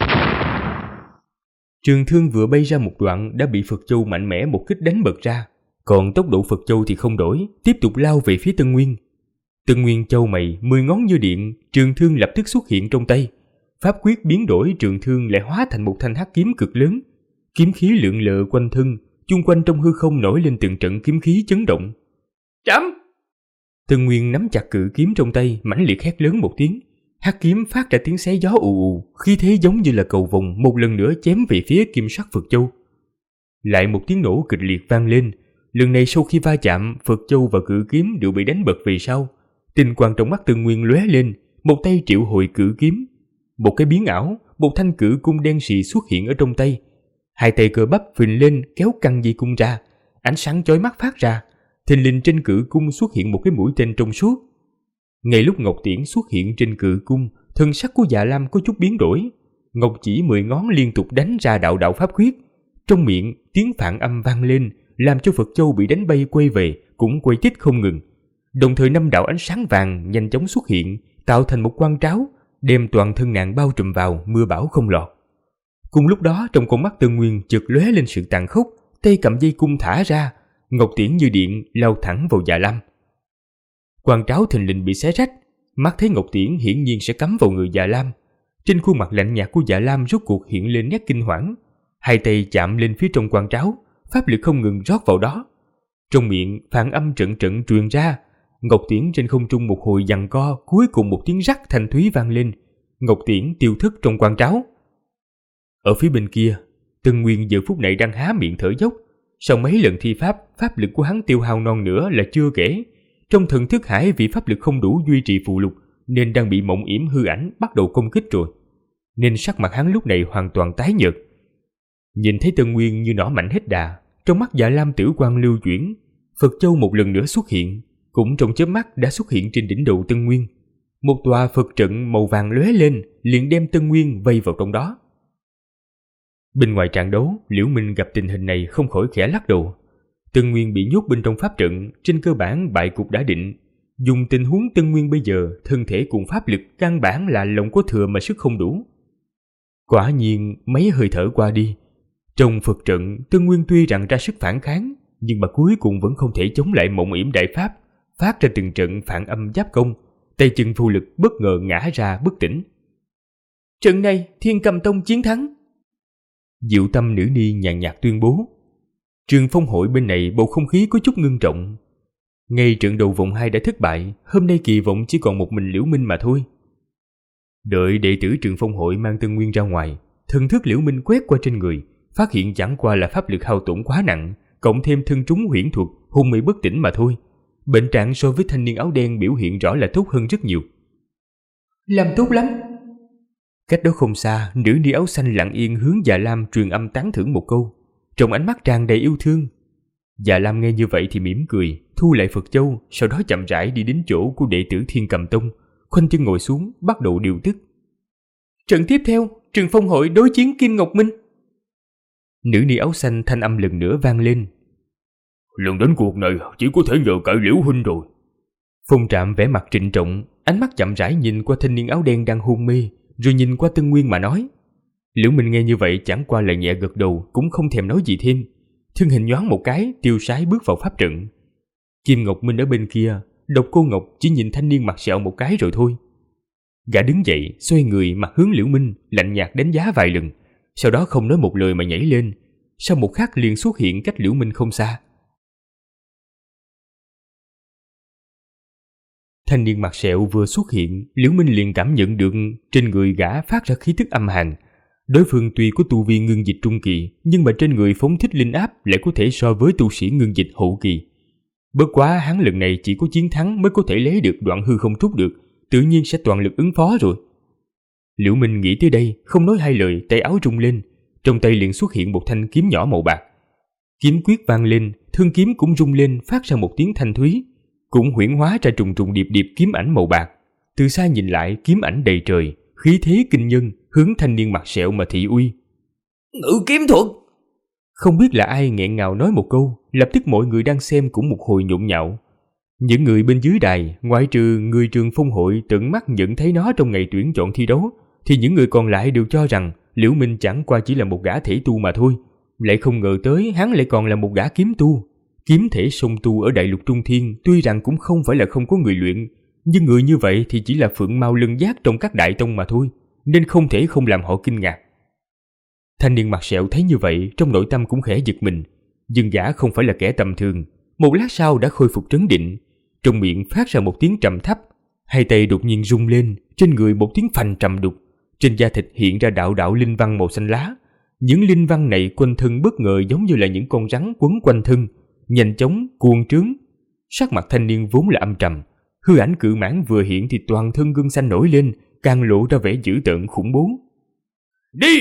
Trường thương vừa bay ra một đoạn đã bị Phật châu mạnh mẽ một kích đánh bật ra, còn tốc độ Phật châu thì không đổi, tiếp tục lao về phía Tân Nguyên. Tân Nguyên chau mày, 10 ngón như điện, trường thương lập tức xuất hiện trong tay. Pháp quyết biến đổi, trường thương lại hóa thành một thanh hắc kiếm cực lớn, kiếm khí lượn lờ quanh thân, chung quanh trong hư không nổi lên từng trận kiếm khí chấn động. Chấm! Tân Nguyên nắm chặt cự kiếm trong tay, mãnh liệt hét lớn một tiếng, hắc kiếm phát ra tiếng xé gió ù ù, khí thế giống như là cầu vồng một lần nữa chém về phía kim sắc Phật châu. Lại một tiếng nổ kịch liệt vang lên, lần này sau khi va chạm, Phật châu và cự kiếm đều bị đánh bật về sau. Tinh quang trong mắt Tân Nguyên lóe lên, một tay triệu hồi cự kiếm, một cái biến ảo, một thanh cự cung đen sì xuất hiện ở trong tay. Hai tay cơ bắp phình lên kéo căng dây cung ra, ánh sáng chói mắt phát ra, thình lình trên cự cung xuất hiện một cái mũi tên trong suốt. Ngay lúc Ngọc Tiễn xuất hiện trên cự cung, thân sắc của Dạ Lam có chút biến đổi. Ngọc chỉ 10 ngón liên tục đánh ra đạo đạo pháp quyết, trong miệng tiếng phản âm vang lên, làm cho Phật châu bị đánh bay quay về cũng quay tít không ngừng. Đồng thời 5 đạo ánh sáng vàng nhanh chóng xuất hiện, tạo thành một quang tráo, đem toàn thân nàng bao trùm vào, mưa bão không lọt. Cùng lúc đó, trong con mắt Tân Nguyên chợt lóe lên sự tàn khốc, tay cầm dây cung thả ra, Ngọc Tiễn như điện lao thẳng vào Dạ Lam. Quang tráo thình lình bị xé rách, mắt thấy Ngọc Tiễn hiển nhiên sẽ cắm vào người Dạ Lam. Trên khuôn mặt lạnh nhạt của Dạ Lam rốt cuộc hiện lên nét kinh hoảng, hai tay chạm lên phía trong quang tráo, pháp lực không ngừng rót vào đó. Trong miệng phản âm trận trận truyền ra, Ngọc Tiễn trên không trung một hồi giằng co, cuối cùng một tiếng rắc thanh thúy vang lên, Ngọc Tiễn tiêu thất trong quang tráo. Ở phía bên kia, Tân Nguyên giờ phút này đang há miệng thở dốc. Sau mấy lần thi pháp, pháp lực của hắn tiêu hao non nữa là chưa kể. Trong thần thức hải vì pháp lực không đủ duy trì phụ lục, nên đang bị mộng yểm hư ảnh bắt đầu công kích rồi. Nên sắc mặt hắn lúc này hoàn toàn tái nhợt. Nhìn thấy Tân Nguyên như nỏ mạnh hết đà, trong mắt Dạ Lam tử quang lưu chuyển, Phật châu một lần nữa xuất hiện, cũng trong chớp mắt đã xuất hiện trên đỉnh đầu Tân Nguyên. Một tòa Phật trận màu vàng lóe lên, liền đem Tân Nguyên vây vào trong đó. Bên ngoài trận đấu, Liễu Minh gặp tình hình này không khỏi khẽ lắc đầu. Tân Nguyên bị nhốt bên trong pháp trận, trên cơ bản bại cục đã định. Dùng tình huống Tân Nguyên bây giờ, thân thể cùng pháp lực căn bản là lòng có thừa mà sức không đủ. Quả nhiên, mấy hơi thở qua đi, trong Phật trận, Tân Nguyên tuy rằng ra sức phản kháng, nhưng mà cuối cùng vẫn không thể chống lại mộng yểm đại pháp, phát ra từng trận phản âm giáp công, tay chân vô lực bất ngờ ngã ra bất tỉnh. Trận này Thiên Cầm Tông chiến thắng. Diệu Tâm nữ ni nhàn nhạt tuyên bố. Trường phong hội bên này bầu không khí có chút ngưng trọng. Ngay trận đầu vòng 2 đã thất bại, hôm nay kỳ vọng chỉ còn một mình Liễu Minh mà thôi. Đợi đệ tử trường phong hội mang Tân Nguyên ra ngoài, thần thức Liễu Minh quét qua trên người, phát hiện chẳng qua là pháp lực hao tổn quá nặng, cộng thêm thân trúng huyễn thuật, hôn mê bất tỉnh mà thôi. Bệnh trạng so với thanh niên áo đen biểu hiện rõ là tốt hơn rất nhiều. Làm tốt lắm. Cách đó không xa, nữ ni áo xanh lặng yên hướng Dạ Lam truyền âm tán thưởng một câu, trong ánh mắt tràn đầy yêu thương. Dạ Lam nghe như vậy thì mỉm cười, thu lại Phật châu, sau đó chậm rãi đi đến chỗ của đệ tử Thiên Cầm Tông, khoanh chân ngồi xuống, bắt đầu điều tức. Trận tiếp theo, Trường Phong hội đối chiến Kim Ngọc Minh. Nữ ni áo xanh thanh âm lần nữa vang lên. Lần đến cuộc này chỉ có thể nhờ cậy Liễu huynh rồi. Phong Trạm vẻ mặt trịnh trọng, ánh mắt chậm rãi nhìn qua thanh niên áo đen đang hôn mê, rồi nhìn qua Tân Nguyên mà nói. Liễu Minh nghe như vậy chẳng qua là nhẹ gật đầu, cũng không thèm nói gì thêm. Thân hình nhoáng một cái, tiêu sái bước vào pháp trận. Kim Ngọc Minh ở bên kia, Độc Cô Ngọc chỉ nhìn thanh niên mặt sẹo một cái rồi thôi. Gã đứng dậy, xoay người mặt hướng Liễu Minh, lạnh nhạt đánh giá vài lần, sau đó không nói một lời mà nhảy lên. sau một khắc liền xuất hiện cách Liễu Minh không xa. Thanh niên mặt sẹo vừa xuất hiện, Liễu Minh liền cảm nhận được trên người gã phát ra khí tức âm hàn. Đối phương tuy có tu vi ngưng dịch trung kỳ, nhưng mà trên người phóng thích linh áp lại có thể so với tu sĩ ngưng dịch hậu kỳ. Bất quá hắn lần này chỉ có chiến thắng mới có thể lấy được đoạn hư không trút được, tự nhiên sẽ toàn lực ứng phó rồi. Liễu Minh nghĩ tới đây, không nói hai lời, tay áo rung lên, trong tay liền xuất hiện một thanh kiếm nhỏ màu bạc. Kiếm quyết vang lên, thân kiếm cũng rung lên, phát ra một tiếng thanh thúy, cũng huyễn hóa ra trùng trùng điệp điệp kiếm ảnh màu bạc. Từ xa nhìn lại, kiếm ảnh đầy trời, khí thế kinh nhân, hướng thanh niên mặt sẹo mà thị uy. Ngự kiếm thuật! Không biết là ai nghẹn ngào nói một câu, lập tức mọi người đang xem cũng một hồi nhộn nhạo. Những người bên dưới đài, ngoại trừ người trường phong hội tận mắt nhận thấy nó trong ngày tuyển chọn thi đấu, thì những người còn lại đều cho rằng Liễu Minh chẳng qua chỉ là một gã thể tu mà thôi. Lại không ngờ tới hắn lại còn là một gã kiếm tu. Kiếm thể song tu ở đại lục Trung Thiên tuy rằng cũng không phải là không có người luyện, nhưng người như vậy thì chỉ là phượng mao lân giác trong các đại tông mà thôi, nên không thể không làm họ kinh ngạc. Thanh niên mặt sẹo thấy như vậy, trong nội tâm cũng khẽ giật mình, nhưng gã không phải là kẻ tầm thường. Một lát sau đã khôi phục trấn định, trong miệng phát ra một tiếng trầm thấp, hai tay đột nhiên rung lên, trên người một tiếng phành trầm đục, trên da thịt hiện ra đạo đạo linh văn màu xanh lá. Những linh văn này quanh thân bất ngờ giống như là những con rắn quấn quanh thân, nhanh chóng cuồng trướng. Sắc mặt thanh niên vốn là âm trầm, hư ảnh cự mãng vừa hiện thì toàn thân gân xanh nổi lên, càng lộ ra vẻ dữ tợn khủng bố. Đi!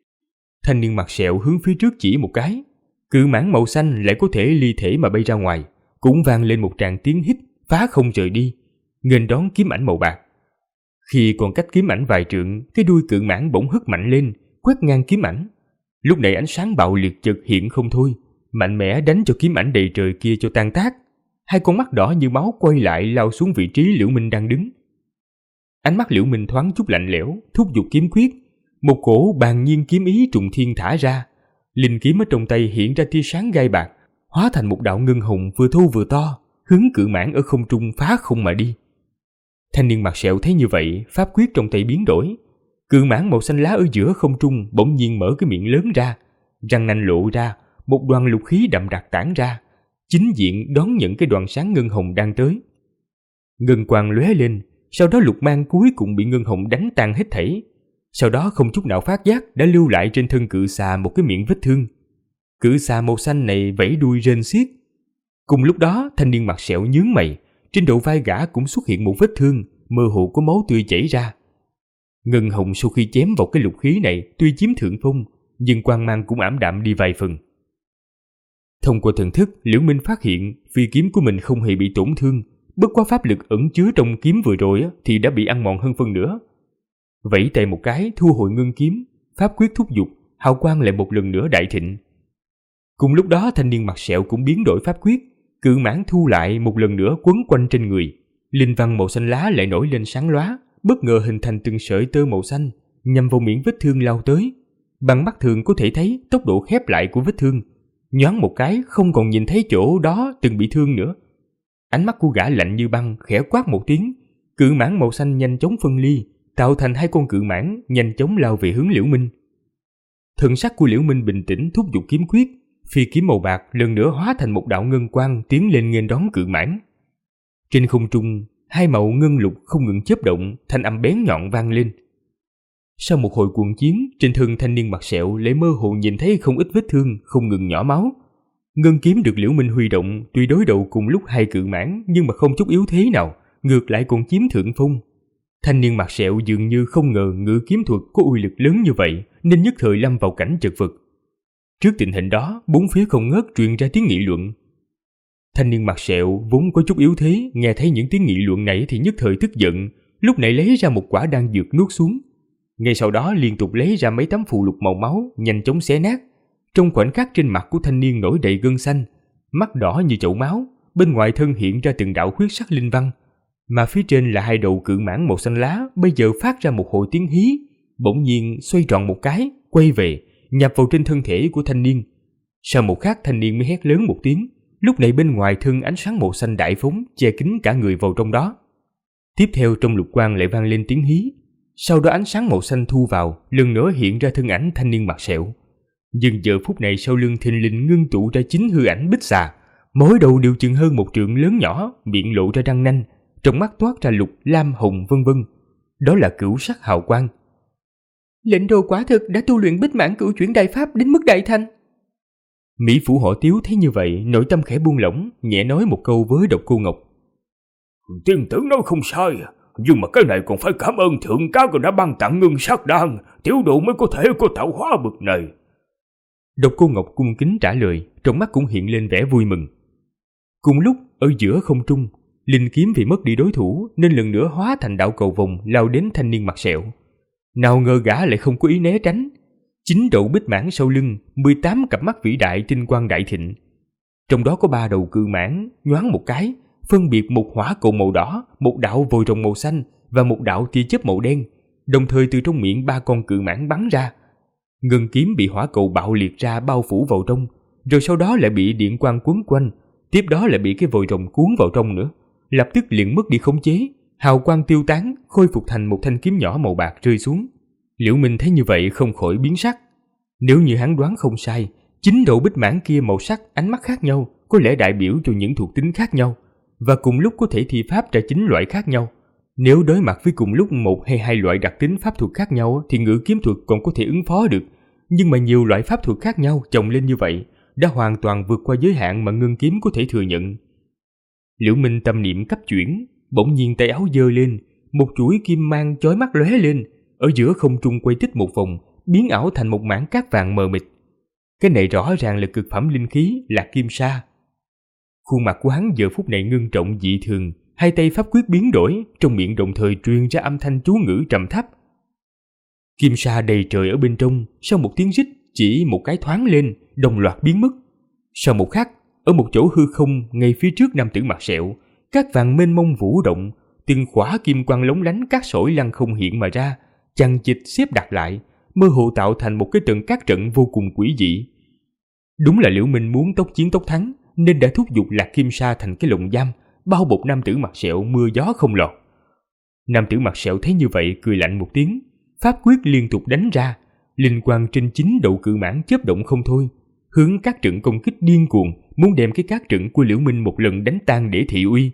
Thanh niên mặt sẹo hướng phía trước chỉ một cái, cự mãng màu xanh lại có thể ly thể mà bay ra ngoài, cũng vang lên một tràng tiếng hít, phá không rời đi, nghênh đón kiếm ảnh màu bạc. Khi còn cách kiếm ảnh vài trượng, cái đuôi cự mãng bỗng hất mạnh lên, quét ngang kiếm ảnh. Lúc này ánh sáng bạo liệt chợt hiện không thôi, mạnh mẽ đánh cho kiếm ảnh đầy trời kia cho tan tác. Hai con mắt đỏ như máu quay lại lao xuống vị trí Liễu Minh đang đứng. Ánh mắt Liễu Minh thoáng chút lạnh lẽo, thúc giục kiếm quyết, một cổ bàn nhiên kiếm ý trùng thiên thả ra. Linh kiếm ở trong tay hiện ra tia sáng gai bạc, hóa thành một đạo ngân hồng vừa thô vừa to, hướng cự mãng ở không trung phá không mà đi. Thanh niên mặt sẹo thấy như vậy, pháp quyết trong tay biến đổi. Cự mãng màu xanh lá ở giữa không trung bỗng nhiên mở cái miệng lớn ra, răng nanh lộ ra, một đoàn lục khí đậm đặc tản ra, chính diện đón nhận cái đoàn sáng ngân hồng đang tới. Ngân quang lóe lên, sau đó lục mang cuối cùng bị ngân hồng đánh tan hết thảy. Sau đó không chút nào phát giác đã lưu lại trên thân cự xà một cái miệng vết thương. Cự xà màu xanh này vẫy đuôi rên xiết. Cùng lúc đó, thanh niên mặt sẹo nhướng mày, trên đầu vai gã cũng xuất hiện một vết thương, mơ hồ có máu tươi chảy ra. Ngân hồng sau khi chém vào cái lục khí này tuy chiếm thượng phong, nhưng quang mang cũng ảm đạm đi vài phần. Thông qua thần thức, Liễu Minh phát hiện phi kiếm của mình không hề bị tổn thương, bất quá pháp lực ẩn chứa trong kiếm vừa rồi thì đã bị ăn mòn hơn phân nửa. Vẫy tay một cái thu hồi ngân kiếm, pháp quyết thúc giục, hào quang lại một lần nữa đại thịnh. Cùng lúc đó thanh niên mặt sẹo cũng biến đổi pháp quyết, cự mãng thu lại một lần nữa quấn quanh trên người, linh văn màu xanh lá lại nổi lên sáng lóa, bất ngờ hình thành từng sợi tơ màu xanh nhằm vào miệng vết thương lao tới. Bằng mắt thường có thể thấy tốc độ khép lại của vết thương, nhoáng một cái không còn nhìn thấy chỗ đó từng bị thương nữa. Ánh mắt của gã lạnh như băng, khẽ quát một tiếng, cự mãng màu xanh nhanh chóng phân ly, tạo thành hai con cự mãng nhanh chóng lao về hướng Liễu Minh. Thần sắc của Liễu Minh bình tĩnh thúc giục kiếm quyết, phi kiếm màu bạc lần nữa hóa thành một đạo ngân quang tiến lên nghênh đón cự mãng. Trên không trung, hai màu ngân lục không ngừng chớp động, thanh âm bén nhọn vang lên. Sau một hồi cuồng chiến, trên thân thanh niên mặt sẹo lại mơ hồ nhìn thấy không ít vết thương không ngừng nhỏ máu. Ngân kiếm được Liễu Minh huy động, tuy đối đầu cùng lúc hai cự mãng nhưng mà không chút yếu thế nào, ngược lại còn chiếm thượng phong. Thanh niên mặt sẹo dường như không ngờ ngự kiếm thuật có uy lực lớn như vậy, nên nhất thời lâm vào cảnh chật vật. Trước tình hình đó, bốn phía không ngớt truyền ra tiếng nghị luận. Thanh niên mặt sẹo vốn có chút yếu thế, nghe thấy những tiếng nghị luận này thì nhất thời tức giận, lúc này lấy ra một quả đan dược nuốt xuống. Ngay sau đó liên tục lấy ra mấy tấm phù lục màu máu, nhanh chóng xé nát. Trong khoảnh khắc trên mặt của thanh niên nổi đầy gân xanh, mắt đỏ như chậu máu, bên ngoài thân hiện ra từng đạo huyết sắc linh văn, mà phía trên là hai đầu cự mãng màu xanh lá bây giờ phát ra một hồi tiếng hí, bỗng nhiên xoay tròn một cái, quay về, nhập vào trên thân thể của thanh niên. Sau một khắc thanh niên mới hét lớn một tiếng, lúc này bên ngoài thân ánh sáng màu xanh đại phóng, che kín cả người vào trong đó. Tiếp theo trong lục quang lại vang lên tiếng hí, sau đó ánh sáng màu xanh thu vào, lần nữa hiện ra thân ảnh thanh niên mặt sẹo. Nhưng giờ phút này sau lưng thình lình ngưng tụ ra 9 hư ảnh bích xà, mỗi đầu đều chừng hơn 1 trượng lớn nhỏ, miệng lộ ra răng nanh, trong mắt toát ra lục, lam, hồng vân vân. Đó là cửu sắc hào quang. Lệnh đồ quả thực đã tu luyện bích mãn cửu chuyển đại pháp đến mức đại thành. Mỹ Phủ Họ Tiếu thấy như vậy, nội tâm khẽ buông lỏng, nhẹ nói một câu với Độc Cô Ngọc. Tiên tử nói không sai, nhưng mà cái này còn phải cảm ơn thượng cá còn đã ban tặng ngưng sát đan, tiểu độ mới có thể có tạo hóa bực này. Độc Cô Ngọc cung kính trả lời, trong mắt cũng hiện lên vẻ vui mừng. Cùng lúc, ở giữa không trung, linh kiếm vì mất đi đối thủ nên lần nữa hóa thành đạo cầu vồng lao đến thanh niên mặt sẹo. Nào ngờ gã lại không có ý né tránh. 9 đầu bích mãn sau lưng, 18 cặp mắt vĩ đại tinh quang đại thịnh. Trong đó có 3 đầu cự mãn, nhoáng một cái, phân biệt một hỏa cầu màu đỏ, một đạo vòi rồng màu xanh và một đạo tia chớp màu đen. Đồng thời từ trong miệng 3 con cự mãn bắn ra. Ngân kiếm bị hỏa cầu bạo liệt ra bao phủ vào trong, rồi sau đó lại bị điện quang quấn quanh, tiếp đó lại bị cái vòi rồng cuốn vào trong nữa. Lập tức liền mất đi khống chế, hào quang tiêu tán, khôi phục thành một thanh kiếm nhỏ màu bạc rơi xuống. Liễu Minh thấy như vậy không khỏi biến sắc. Nếu như hắn đoán không sai, 9 đầu bích mãn kia màu sắc, ánh mắt khác nhau, có lẽ đại biểu cho những thuộc tính khác nhau, và cùng lúc có thể thi pháp ra 9 loại khác nhau. Nếu đối mặt với cùng lúc 1 hay 2 loại đặc tính pháp thuật khác nhau thì ngự kiếm thuật còn có thể ứng phó được, nhưng mà nhiều loại pháp thuật khác nhau chồng lên như vậy đã hoàn toàn vượt qua giới hạn mà ngân kiếm có thể thừa nhận. Liễu Minh tâm niệm cấp chuyển, bỗng nhiên tay áo giơ lên, một chuỗi kim mang chói mắt lóe lên, ở giữa không trung quay tích một vòng, biến ảo thành một mảng cát vàng mờ mịt. Cái này rõ ràng là cực phẩm linh khí Lạc Kim Sa. Khuôn mặt của hắn giờ phút này ngưng trọng dị thường, hai tay pháp quyết biến đổi, trong miệng đồng thời truyền ra âm thanh chú ngữ trầm thấp. Kim sa đầy trời ở bên trong, sau một tiếng rít chỉ một cái thoáng lên, đồng loạt biến mất. Sau một khắc, ở một chỗ hư không ngay phía trước nam tử mặt sẹo, cát vàng mênh mông vũ động, từng khỏa kim quang lóng lánh cát sỏi lăng không hiện mà ra, chằng chịt xếp đặt lại, mơ hồ tạo thành một cái trận cát trận vô cùng quỷ dị. Đúng là Liễu Minh muốn tốc chiến tốc thắng, nên đã thúc giục Lạc Kim Sa thành cái lồng giam, bao bọc nam tử mặt sẹo mưa gió không lọt. Nam tử mặt sẹo thấy như vậy cười lạnh một tiếng, pháp quyết liên tục đánh ra, linh quang trên 9 đầu cự mãn chớp động không thôi, hướng các trận công kích điên cuồng, muốn đem cái cát trận của Liễu Minh một lần đánh tan để thị uy.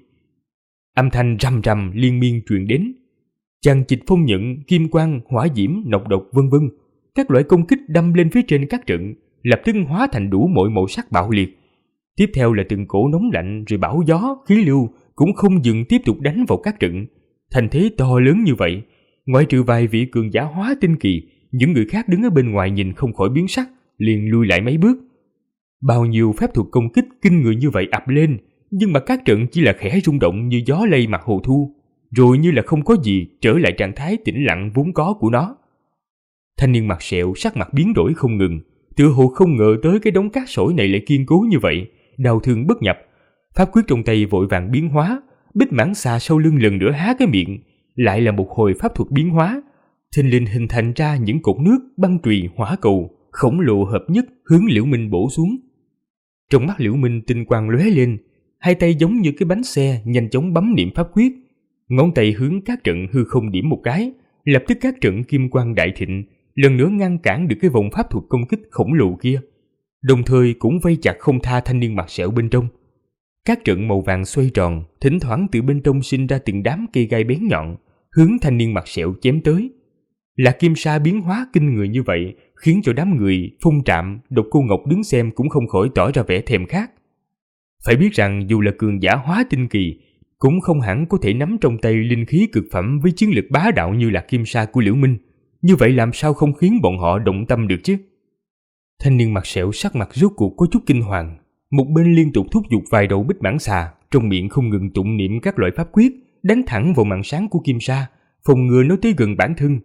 Âm thanh rầm rầm liên miên truyền đến, chằng chịt phong nhận, kim quang, hỏa diễm, nọc độc vân vân, các loại công kích đâm lên phía trên các trận, lập tức hóa thành đủ mọi màu sắc bạo liệt. Tiếp theo là từng cổ nóng lạnh, rồi bão gió, khí lưu cũng không dừng tiếp tục đánh vào các trận. Thành thế to lớn như vậy, ngoại trừ vài vị cường giả hóa tinh kỳ, những người khác đứng ở bên ngoài nhìn không khỏi biến sắc, liền lui lại mấy bước. Bao nhiêu phép thuật công kích kinh người như vậy ập lên, nhưng mà các trận chỉ là khẽ rung động như gió lay mặt hồ thu, rồi như là không có gì trở lại trạng thái tĩnh lặng vốn có của nó. Thanh niên mặt sẹo sắc mặt biến đổi không ngừng, tựa hồ không ngờ tới cái đống cát sỏi này lại kiên cố như vậy, đau thương bất nhập. Pháp quyết trong tay vội vàng biến hóa, bích mãng xà sau lưng lần nữa há cái miệng, lại là một hồi pháp thuật biến hóa, thình lình hình thành ra những cột nước, băng chùy, hỏa cầu khổng lồ hợp nhất hướng Liễu Minh bổ xuống. Trong mắt Liễu Minh tinh quang lóe lên, hai tay giống như cái bánh xe nhanh chóng bấm niệm pháp quyết, ngón tay hướng các trận hư không điểm một cái, lập tức các trận kim quang đại thịnh lần nữa ngăn cản được cái vòng pháp thuật công kích khổng lồ kia, đồng thời cũng vây chặt không tha thanh niên mặt sẹo bên trong. Các trận màu vàng xoay tròn, thỉnh thoảng từ bên trong sinh ra từng đám cây gai bén nhọn, hướng thanh niên mặt sẹo chém tới. Lạc Kim Sa biến hóa kinh người như vậy, khiến cho đám người Phong Trạm, Độc Cô Ngọc đứng xem cũng không khỏi tỏ ra vẻ thèm khát. Phải biết rằng dù là cường giả hóa tinh kỳ, cũng không hẳn có thể nắm trong tay linh khí cực phẩm với chiến lực bá đạo như Lạc Kim Sa của Liễu Minh. Như vậy làm sao không khiến bọn họ động tâm được chứ? Thanh niên mặt sẹo sắc mặt rốt cuộc có chút kinh hoàng, một bên liên tục thúc giục vài đầu bích mãng xà, trong miệng không ngừng tụng niệm các loại pháp quyết, đánh thẳng vào màn sáng của Kim Sa, phòng ngừa nó tới gần bản thân.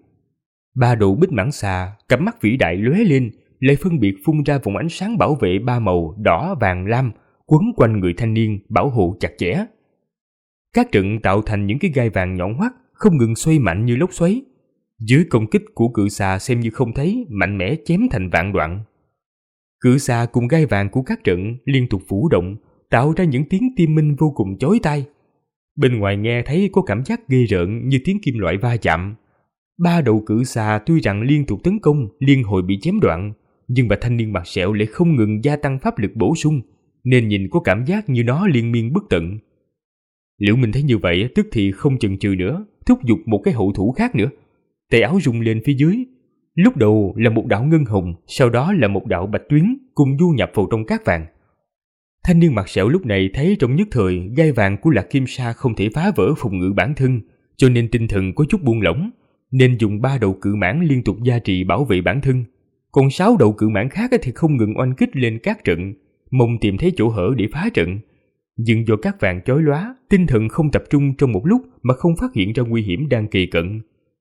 3 đầu bích mãng xà, cặp mắt vĩ đại lóe lên, lại phân biệt phun ra vòng ánh sáng bảo vệ 3 màu đỏ, vàng, lam, quấn quanh người thanh niên, bảo hộ chặt chẽ. Các trận tạo thành những cái gai vàng nhọn hoắt, không ngừng xoay mạnh như lốc xoáy. Dưới công kích của cự xà xem như không thấy, mạnh mẽ chém thành vạn đoạn. Cự xà cùng gai vàng của các trận liên tục vũ động, tạo ra những tiếng tim minh vô cùng chói tai. Bên ngoài nghe thấy có cảm giác ghê rợn như tiếng kim loại va chạm. 3 đầu cự xà tuy rằng liên tục tấn công, liên hồi bị chém đoạn, nhưng mà thanh niên mặt sẹo lại không ngừng gia tăng pháp lực bổ sung, nên nhìn có cảm giác như nó liên miên bất tận. Liễu Minh thấy như vậy tức thì không chần chừ nữa, thúc giục một cái hậu thủ khác nữa. Tay áo rung lên phía dưới, lúc đầu là một đạo ngân hồng, sau đó là một đạo bạch tuyến cùng du nhập vào trong cát vàng. Thanh niên mặt sẹo lúc này thấy trong nhất thời gai vàng của Lạc Kim Sa không thể phá vỡ phòng ngự bản thân, cho nên tinh thần có chút buông lỏng, nên dùng 3 đầu cự mãng liên tục gia trì bảo vệ bản thân. Còn 6 đầu cự mãng khác thì không ngừng oanh kích lên các trận, mong tìm thấy chỗ hở để phá trận. Nhưng do cát vàng chói lóa, tinh thần không tập trung trong một lúc mà không phát hiện ra nguy hiểm đang kề cận.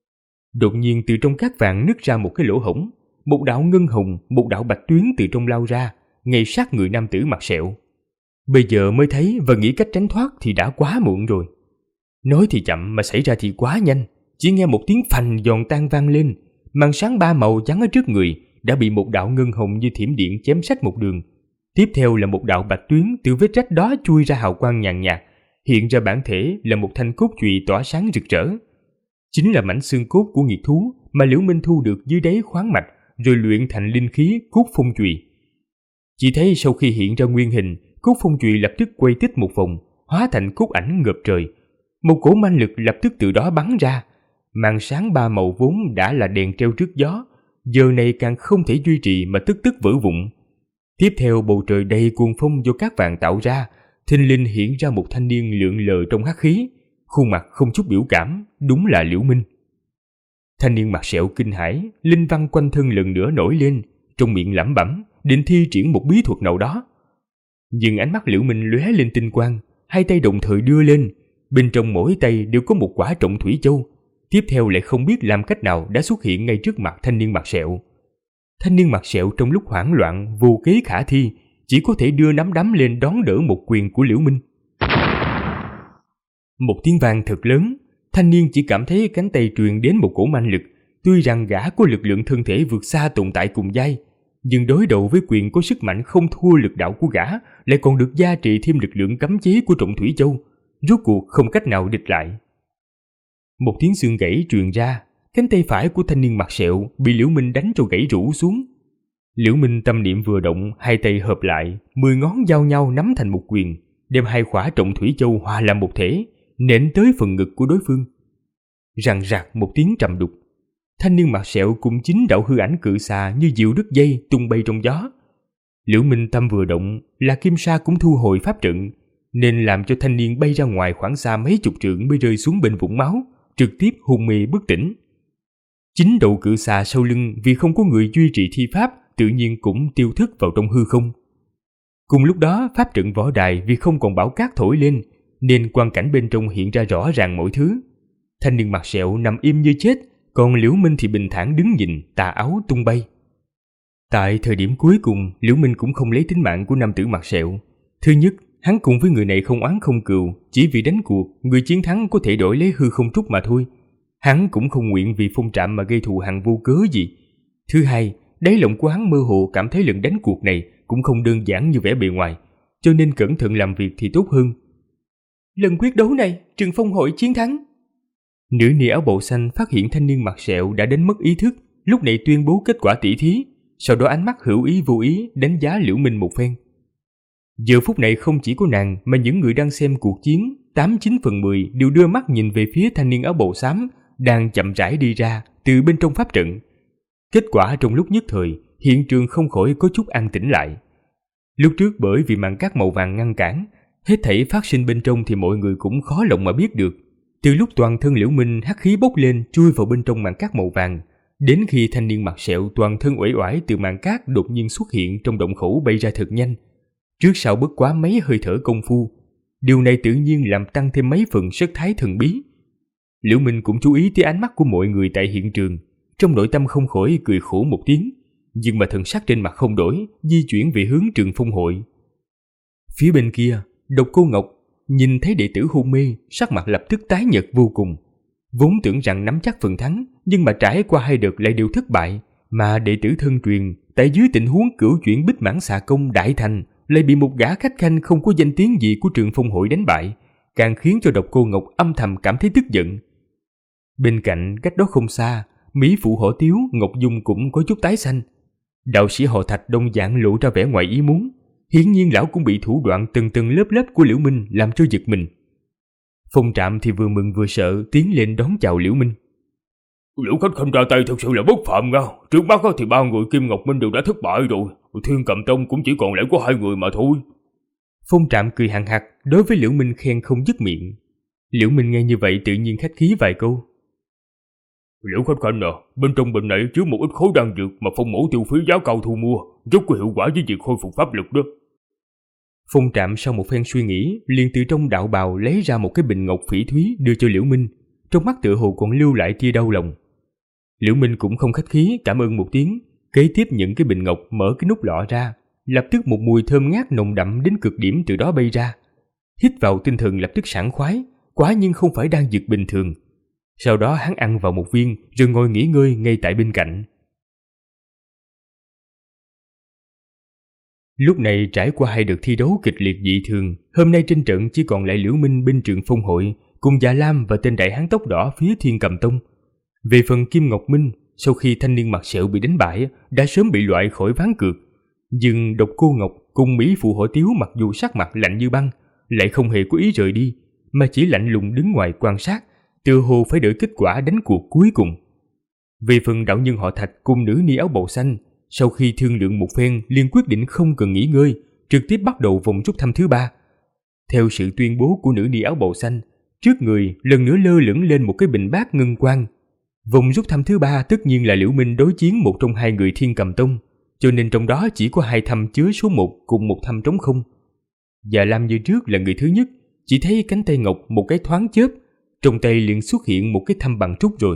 Đột nhiên từ trong cát vàng nứt ra một cái lỗ hổng, một đạo ngân hồng, một đạo bạch tuyến từ trong lao ra, ngay sát người nam tử mặt sẹo. Bây giờ mới thấy và nghĩ cách tránh thoát thì đã quá muộn rồi. Nói thì chậm mà xảy ra thì quá nhanh, chỉ nghe một tiếng phành giòn tan vang lên, màn sáng 3 màu chắn ở trước người đã bị một đạo ngân hồng như thiểm điện chém sách một đường. Tiếp theo là một đạo bạch tuyến từ vết rách đó chui ra hào quang nhàn nhạt, hiện ra bản thể là một thanh cốt chùy tỏa sáng rực rỡ. Chính là mảnh xương cốt của nghiệt thú mà Liễu Minh thu được dưới đáy khoáng mạch rồi luyện thành linh khí cốt phong chùy. Chỉ thấy sau khi hiện ra nguyên hình, cốt phong chùy lập tức quay tích một vòng, hóa thành cốt ảnh ngập trời. Một cỗ manh lực lập tức từ đó bắn ra. Màn sáng 3 màu vốn đã là đèn treo trước gió, giờ này càng không thể duy trì mà tức tức vỡ vụn. Tiếp theo bầu trời đầy cuồng phong do cát vàng tạo ra, thình lình hiện ra một thanh niên lượn lờ trong hắc khí, khuôn mặt không chút biểu cảm, đúng là Liễu Minh. Thanh niên mặt sẹo kinh hãi, linh văn quanh thân lần nữa nổi lên, trong miệng lẩm bẩm, định thi triển một bí thuật nào đó. Nhưng ánh mắt Liễu Minh lóe lên tinh quang, hai tay đồng thời đưa lên, bên trong mỗi tay đều có một quả trọng thủy châu. Tiếp theo lại không biết làm cách nào đã xuất hiện ngay trước mặt thanh niên mặt sẹo. Thanh niên mặt sẹo trong lúc hoảng loạn vô kế khả thi, chỉ có thể đưa nắm đấm lên đón đỡ một quyền của Liễu Minh. Một tiếng vang thật lớn, thanh niên chỉ cảm thấy cánh tay truyền đến một cỗ manh lực. Tuy rằng gã có lực lượng thân thể vượt xa tồn tại cùng giai, nhưng đối đầu với quyền có sức mạnh không thua lực đạo của gã, lại còn được gia trì thêm lực lượng cấm chế của trọng thủy châu, rốt cuộc không cách nào địch lại. Một tiếng xương gãy truyền ra, cánh tay phải của thanh niên mặt sẹo bị Liễu Minh đánh cho gãy rũ xuống. Liễu Minh tâm niệm vừa động, hai tay hợp lại, 10 ngón giao nhau nắm thành một quyền, đem 2 khỏa trọng thủy châu hòa làm một thể, nện tới phần ngực của đối phương. Rằng rạc một tiếng trầm đục, thanh niên mặt sẹo cùng 9 đạo hư ảnh cự xà như diều đứt dây tung bay trong gió. Liễu Minh tâm vừa động, Lạc Kim Sa cũng thu hồi pháp trận, nên làm cho thanh niên bay ra ngoài khoảng xa mấy chục trượng mới rơi xuống bên vũng máu, trực tiếp hôn mê bất tỉnh. 9 đầu cự xà sau lưng vì không có người duy trì thi pháp, tự nhiên cũng tiêu thức vào trong hư không. Cùng lúc đó, pháp trận võ đài vì không còn bão cát thổi lên, nên quang cảnh bên trong hiện ra rõ ràng mọi thứ. Thanh niên mặt sẹo nằm im như chết, còn Liễu Minh thì bình thản đứng nhìn, tà áo tung bay. Tại thời điểm cuối cùng, Liễu Minh cũng không lấy tính mạng của nam tử mặt sẹo. Thứ nhất, hắn cùng với người này không oán không cừu, chỉ vì đánh cuộc, người chiến thắng có thể đổi lấy hư không trúc mà thôi. Hắn cũng không nguyện vì phong trạm mà gây thù hằn vô cớ gì. Thứ hai, đáy lòng của hắn mơ hồ cảm thấy lần đánh cuộc này cũng không đơn giản như vẻ bề ngoài, cho nên cẩn thận làm việc thì tốt hơn. Lần quyết đấu này, Trường Phong hội chiến thắng. Nữ ni áo bào xanh phát hiện thanh niên mặt sẹo đã đánh mất ý thức, lúc này tuyên bố kết quả tỷ thí, sau đó ánh mắt hữu ý vô ý đánh giá Liễu Minh một phen. Giờ phút này không chỉ có nàng mà những người đang xem cuộc chiến, 8-9 phần 10 đều đưa mắt nhìn về phía thanh niên áo bào xám đang chậm rãi đi ra từ bên trong pháp trận. Kết quả trong lúc nhất thời, hiện trường không khỏi có chút an tĩnh lại. Lúc trước bởi vì màn cát màu vàng ngăn cản, hết thảy phát sinh bên trong thì mọi người cũng khó lòng mà biết được. Từ lúc toàn thân Liễu Minh hắc khí bốc lên chui vào bên trong màn cát màu vàng, đến khi thanh niên mặt sẹo toàn thân uể oải từ màn cát đột nhiên xuất hiện trong động khẩu bay ra thật nhanh, trước sau bất quá mấy hơi thở công phu, điều này tự nhiên làm tăng thêm mấy phần sắc thái thần bí. Liễu Minh cũng chú ý tới ánh mắt của mọi người tại hiện trường, trong nội tâm không khỏi cười khổ một tiếng, nhưng mà thần sắc trên mặt không đổi, di chuyển về hướng Trường Phong hội. Phía bên kia, Độc Cô Ngọc nhìn thấy đệ tử hôn mê, sắc mặt lập tức tái nhợt vô cùng. Vốn tưởng rằng nắm chắc phần thắng, nhưng mà trải qua 2 đợt lại đều thất bại, mà đệ tử thân truyền tại dưới tình huống cửu chuyển Bích Mãn Xà Công đại thành lại bị một gã khách khanh không có danh tiếng gì của Trường Phong hội đánh bại, càng khiến cho Độc Cô Ngọc âm thầm cảm thấy tức giận. Bên cạnh cách đó không xa, mỹ phụ hổ tiếu Ngọc Dung cũng có chút tái xanh. Đạo sĩ họ Thạch đông dạng lộ ra vẻ ngoài ý muốn. Hiển nhiên lão cũng bị thủ đoạn từng tầng lớp lớp của Liễu Minh làm cho giật mình. Phong Trạm thì vừa mừng vừa sợ tiến lên đón chào Liễu Minh. Liễu khách khanh ra tay thật sự là bất phàm nha. Trước mắt thì 3 người Kim Ngọc Minh đều đã thất bại rồi. Thiên Cầm Tông cũng chỉ còn lại có 2 người mà thôi. Phong Trạm cười hằng hặc đối với Liễu Minh khen không dứt miệng. Liễu Minh nghe như vậy tự nhiên khách khí vài câu. Liễu khách khanh bên trong bình này chứa một ít khối đan dược mà Phong mẫu tiêu phí giá cao thu mua, rất có hiệu quả với việc khôi phục pháp lực đó. Phong Trạm sau một phen suy nghĩ, liền từ trong đạo bào lấy ra một cái bình ngọc phỉ thúy đưa cho Liễu Minh, trong mắt tựa hồ còn lưu lại tia đau lòng. Liễu Minh cũng không khách khí cảm ơn một tiếng, kế tiếp những cái bình ngọc mở cái nút lọ ra, lập tức một mùi thơm ngát nồng đậm đến cực điểm từ đó bay ra. Hít vào tinh thần lập tức sảng khoái, quả nhiên không phải đan dược bình thường. Sau đó hắn ăn vào một viên rồi ngồi nghỉ ngơi ngay tại bên cạnh. Lúc này trải qua 2 đợt thi đấu kịch liệt dị thường, hôm nay trên trận chỉ còn lại Liễu Minh bên Trường Phong hội cùng Dạ Lam và tên đại hán tóc đỏ phía Thiên Cầm Tông. Về phần Kim Ngọc Minh, sau khi thanh niên mặt sẹo bị đánh bại đã sớm bị loại khỏi ván cược. Nhưng Độc Cô Ngọc cùng Mỹ Phụ Hổ Tiếu mặc dù sắc mặt lạnh như băng, lại không hề có ý rời đi, mà chỉ lạnh lùng đứng ngoài quan sát, tựa hồ phải đợi kết quả đánh cuộc cuối cùng. Về phần đạo nhân họ Thạch cùng nữ ni áo bào xanh, sau khi thương lượng một phen liền quyết định không cần nghỉ ngơi, trực tiếp bắt đầu vòng rút thăm thứ 3. Theo sự tuyên bố của nữ ni áo bào xanh, trước người lần nữa lơ lửng lên một cái bình bát ngân quang. Vòng rút thăm thứ 3 tất nhiên là Liễu Minh đối chiến một trong 2 người Thiên Cầm Tông, cho nên trong đó chỉ có 2 thăm chứa số 1 cùng 1 thăm trống không. Dạ Lam như trước là người thứ nhất, chỉ thấy cánh tay ngọc một cái thoáng chớp, trong tay liền xuất hiện một cái thăm bằng trúc rồi.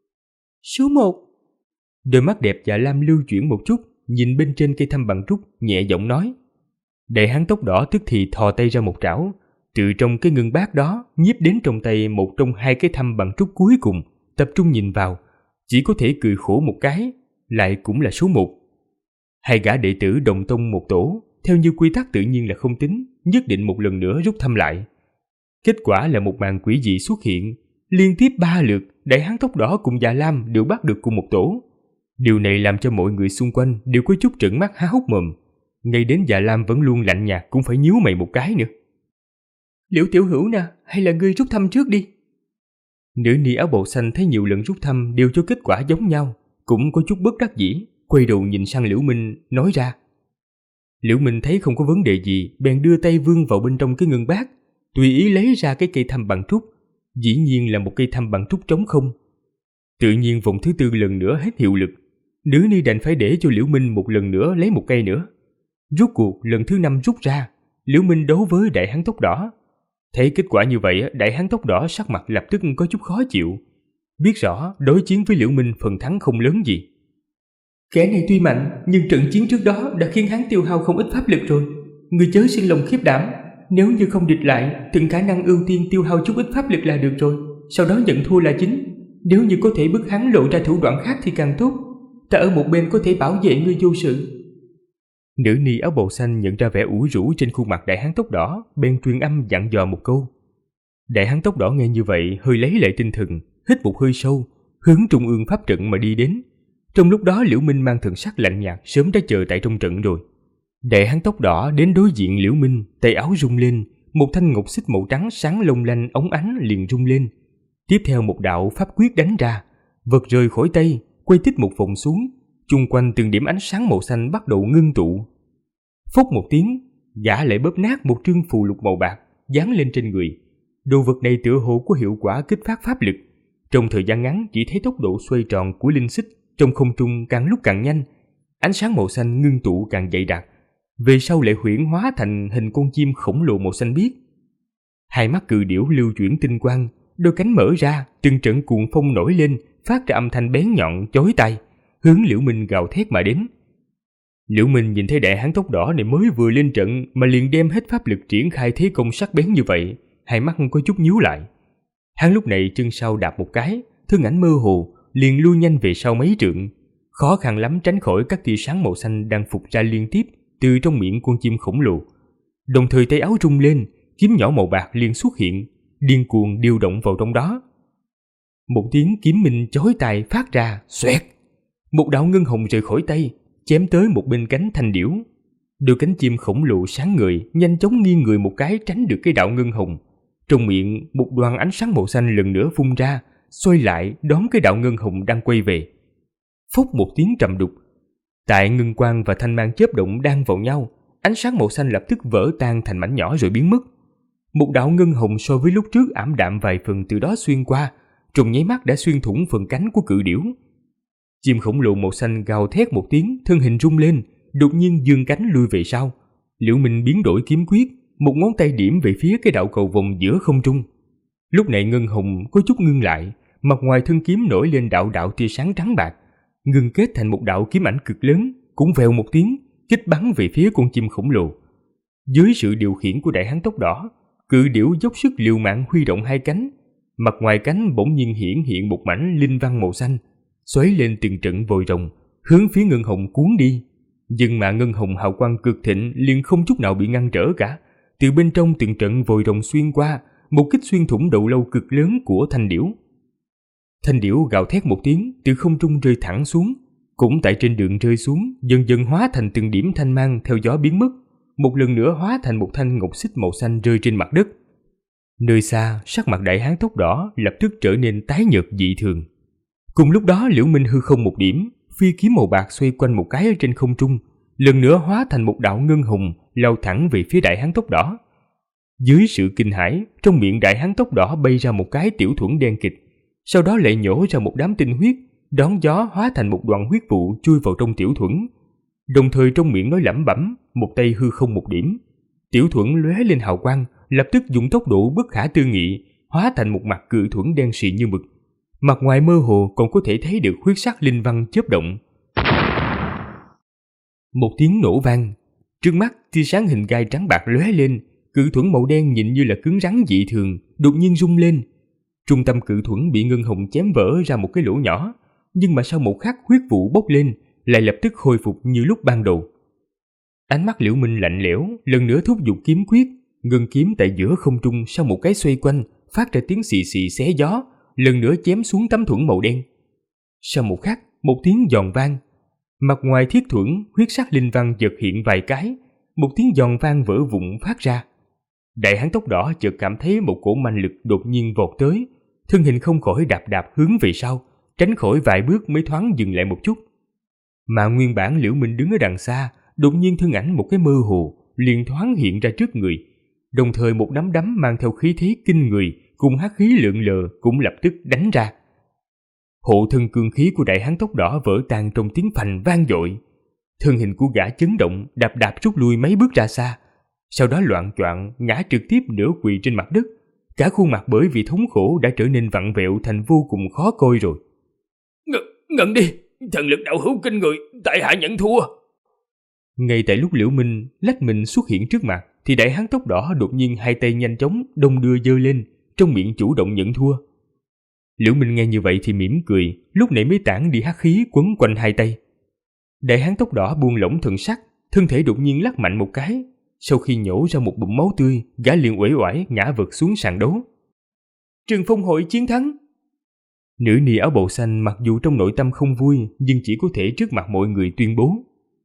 Số 1. Đôi mắt đẹp Dạ Lam lưu chuyển một chút, nhìn bên trên cây thăm bằng trúc, nhẹ giọng nói. Đại hán tóc đỏ tức thì thò tay ra một trảo, từ trong cái ngân bát đó nhiếp đến trong tay một trong 2 cái thăm bằng trúc cuối cùng, tập trung nhìn vào, chỉ có thể cười khổ một cái, lại cũng là số 1. 2 gã đệ tử đồng tông một tổ, theo như quy tắc tự nhiên là không tính, nhất định một lần nữa rút thăm lại. Kết quả là một màn quỷ dị xuất hiện, liên tiếp 3 lượt, đại hán tóc đỏ cùng Dạ Lam đều bắt được cùng một tổ. Điều này làm cho mọi người xung quanh đều có chút trợn mắt há hốc mồm, ngay đến Dạ Lam vẫn luôn lạnh nhạt cũng phải nhíu mày một cái nữa. Liễu tiểu hữu nè, hay là ngươi rút thăm trước đi. Nữ ni áo bào xanh thấy nhiều lần rút thăm đều cho kết quả giống nhau, cũng có chút bất đắc dĩ, quay đầu nhìn sang Liễu Minh, nói ra. Liễu Minh thấy không có vấn đề gì, bèn đưa tay vươn vào bên trong cái ngân bát, tùy ý lấy ra cái cây thăm bằng trúc, dĩ nhiên là một cây thăm bằng trúc trống không. Tự nhiên vòng thứ 4 lần nữa hết hiệu lực, nữ ni đành phải để cho Liễu Minh một lần nữa lấy một cây nữa. Rốt cuộc lần thứ 5 rút ra, Liễu Minh đấu với đại hán tóc đỏ. Thấy kết quả như vậy, đại hán tóc đỏ sắc mặt lập tức có chút khó chịu, biết rõ đối chiến với Liễu Minh phần thắng không lớn gì. Kẻ này tuy mạnh, nhưng trận chiến trước đó đã khiến hắn tiêu hao không ít pháp lực rồi. Người chớ sinh lòng khiếp đảm, nếu như không địch lại, từng khả năng ưu tiên tiêu hao chút ít pháp lực là được rồi, sau đó nhận thua là chính. Nếu như có thể bức hắn lộ ra thủ đoạn khác thì càng tốt, ta ở một bên có thể bảo vệ ngươi vô sự. Nữ ni áo bào xanh nhận ra vẻ ủ rũ trên khuôn mặt đại hán tóc đỏ, bèn truyền âm dặn dò một câu. Đại hán tóc đỏ nghe như vậy hơi lấy lại tinh thần, hít một hơi sâu, hướng trung ương pháp trận mà đi đến. Trong lúc đó Liễu Minh mang thần sắc lạnh nhạt sớm đã chờ tại trong trận rồi. Đại hán tóc đỏ đến đối diện Liễu Minh, tay áo rung lên, một thanh ngọc xích màu trắng sáng long lanh óng ánh liền rung lên. Tiếp theo một đạo pháp quyết đánh ra, vật rơi khỏi tay, quay tít một vòng xuống, chung quanh từng điểm ánh sáng màu xanh bắt đầu ngưng tụ. Phốc một tiếng, gã lại bóp nát một trương phù lục màu bạc dán lên trên người. Đồ vật này tựa hồ có hiệu quả kích phát pháp lực. Trong thời gian ngắn chỉ thấy tốc độ xoay tròn của linh xích trong không trung càng lúc càng nhanh, ánh sáng màu xanh ngưng tụ càng dày đặc, về sau lại huyễn hóa thành hình con chim khổng lồ màu xanh biếc. 2 mắt cự điểu lưu chuyển tinh quang, đôi cánh mở ra, từng trận cuồng phong nổi lên, phát ra âm thanh bén nhọn chói tai, hướng Liễu Minh gào thét mà đến. Liễu Minh nhìn thấy đại hán tóc đỏ này mới vừa lên trận mà liền đem hết pháp lực triển khai thế công sắc bén như vậy, 2 mắt có chút nhíu lại. Hắn lúc này chân sau đạp một cái, thân ảnh mơ hồ, liền lui nhanh về sau mấy trượng, khó khăn lắm tránh khỏi các tia sáng màu xanh đang phục ra liên tiếp từ trong miệng con chim khổng lồ. Đồng thời tay áo rung lên, kiếm nhỏ màu bạc liền xuất hiện, điên cuồng điều động vào trong đó. Một tiếng kiếm minh chói tai phát ra, xoẹt. Một đạo ngân hồng rời khỏi tay, chém tới một bên cánh thanh điểu. Đôi cánh chim khổng lồ sáng ngời nhanh chóng nghiêng người một cái tránh được cái đạo ngân hồng. Trong miệng một đoàn ánh sáng màu xanh lần nữa phun ra, xoay lại đón cái đạo ngân hồng đang quay về. Phốc một tiếng trầm đục. Tại ngân quang và thanh mang chớp động đang vào nhau, ánh sáng màu xanh lập tức vỡ tan thành mảnh nhỏ rồi biến mất. Một đạo ngân hồng so với lúc trước ảm đạm vài phần từ đó xuyên qua, trong nháy mắt đã xuyên thủng phần cánh của cự điểu. Chim khổng lồ màu xanh gào thét một tiếng, thân hình rung lên, đột nhiên giương cánh lui về sau. Liễu Minh biến đổi kiếm quyết, một ngón tay điểm về phía cái đạo cầu vồng giữa không trung. Lúc này ngân hồng có chút ngưng lại, mặt ngoài thân kiếm nổi lên đạo đạo tia sáng trắng bạc, ngưng kết thành một đạo kiếm ảnh cực lớn, cũng vèo một tiếng kích bắn về phía con chim khổng lồ. Dưới sự điều khiển của đại hán tóc đỏ, cự điểu dốc sức liều mạng huy động hai cánh, mặt ngoài cánh bỗng nhiên hiển hiện một mảnh linh văn màu xanh, xoáy lên từng trận vòi rồng, hướng phía ngân hồng cuốn đi. Nhưng mà ngân hồng hào quang cực thịnh liền không chút nào bị ngăn trở cả. Từ bên trong từng trận vòi rồng xuyên qua, một kích xuyên thủng đầu lâu cực lớn của thanh điểu. Thanh điểu gào thét một tiếng, từ không trung rơi thẳng xuống, cũng tại trên đường rơi xuống, dần dần hóa thành từng điểm thanh mang theo gió biến mất, một lần nữa hóa thành một thanh ngọc xích màu xanh rơi trên mặt đất. Nơi xa, sắc mặt đại hán tóc đỏ lập tức trở nên tái nhợt dị thường. Cùng lúc đó, Liễu Minh hư không một điểm, phi kiếm màu bạc xoay quanh một cái ở trên không trung, lần nữa hóa thành một đạo ngân hồng lao thẳng về phía đại hán tóc đỏ. Dưới sự kinh hãi, trong miệng đại hán tóc đỏ bay ra một cái tiểu thuẫn đen kịt, sau đó lại nhổ ra một đám tinh huyết, đón gió hóa thành một đoàn huyết vụ chui vào trong tiểu thuẫn. Đồng thời trong miệng nói lẩm bẩm, một tay hư không một điểm, tiểu thuẫn lóe lên hào quang, lập tức dùng tốc độ bất khả tư nghị hóa thành một mặt cự thuẫn đen xì như mực. Mặt ngoài mơ hồ còn có thể thấy được huyết sắc linh văn chớp động. Một tiếng nổ vang, trước mắt tia sáng hình gai trắng bạc lóe lên, cự thuẫn màu đen nhìn như là cứng rắn dị thường, đột nhiên rung lên. Trung tâm cự thuẫn bị ngân hồng chém vỡ ra một cái lỗ nhỏ, nhưng mà sau một khắc huyết vụ bốc lên, lại lập tức khôi phục như lúc ban đầu. Ánh mắt Liễu Minh lạnh lẽo, lần nữa thúc giục kiếm quyết, ngân kiếm tại giữa không trung sau một cái xoay quanh, phát ra tiếng xì xì xé gió, lần nữa chém xuống tấm thuẫn màu đen. Sau một khắc, một tiếng giòn vang, mặt ngoài thiết thuẫn huyết sắc linh văn chợt hiện vài cái, một tiếng giòn vang vỡ vụn phát ra. Đại hán tóc đỏ chợt cảm thấy một cỗ manh lực đột nhiên vọt tới, thân hình không khỏi đạp đạp hướng về sau, tránh khỏi vài bước mới thoáng dừng lại một chút. Mà nguyên bản Liễu Minh đứng ở đằng xa, đột nhiên thân ảnh một cái mơ hồ liền thoáng hiện ra trước người, đồng thời một nắm đấm mang theo khí thế kinh người cùng hắc khí lượn lờ cũng lập tức đánh ra. Hộ thân cương khí của đại hán tóc đỏ vỡ tan trong tiếng phành vang dội, thân hình của gã chấn động, đạp đạp rút lui mấy bước ra xa, sau đó loạng choạng ngã trực tiếp nửa quỳ trên mặt đất, cả khuôn mặt bởi vì thống khổ đã trở nên vặn vẹo thành vô cùng khó coi rồi. Ngẩn đi, thần lực đạo hữu kinh người, tại hạ nhận thua. Ngay tại lúc Liễu Minh lách mình xuất hiện trước mặt, thì đại hán tóc đỏ đột nhiên hai tay nhanh chóng đong đưa giơ lên, trong miệng chủ động nhận thua. Liễu Minh nghe như vậy thì mỉm cười, lúc nãy mới tản đi hắc khí quấn quanh hai tay. Đại hán tóc đỏ buông lỏng thần sắc, thân thể đột nhiên lắc mạnh một cái, sau khi nhổ ra một bụng máu tươi, gã liền uể oải ngã vật xuống sàn đấu. Trường Phong hội chiến thắng. Nữ ni áo bào xanh mặc dù trong nội tâm không vui, nhưng chỉ có thể trước mặt mọi người tuyên bố.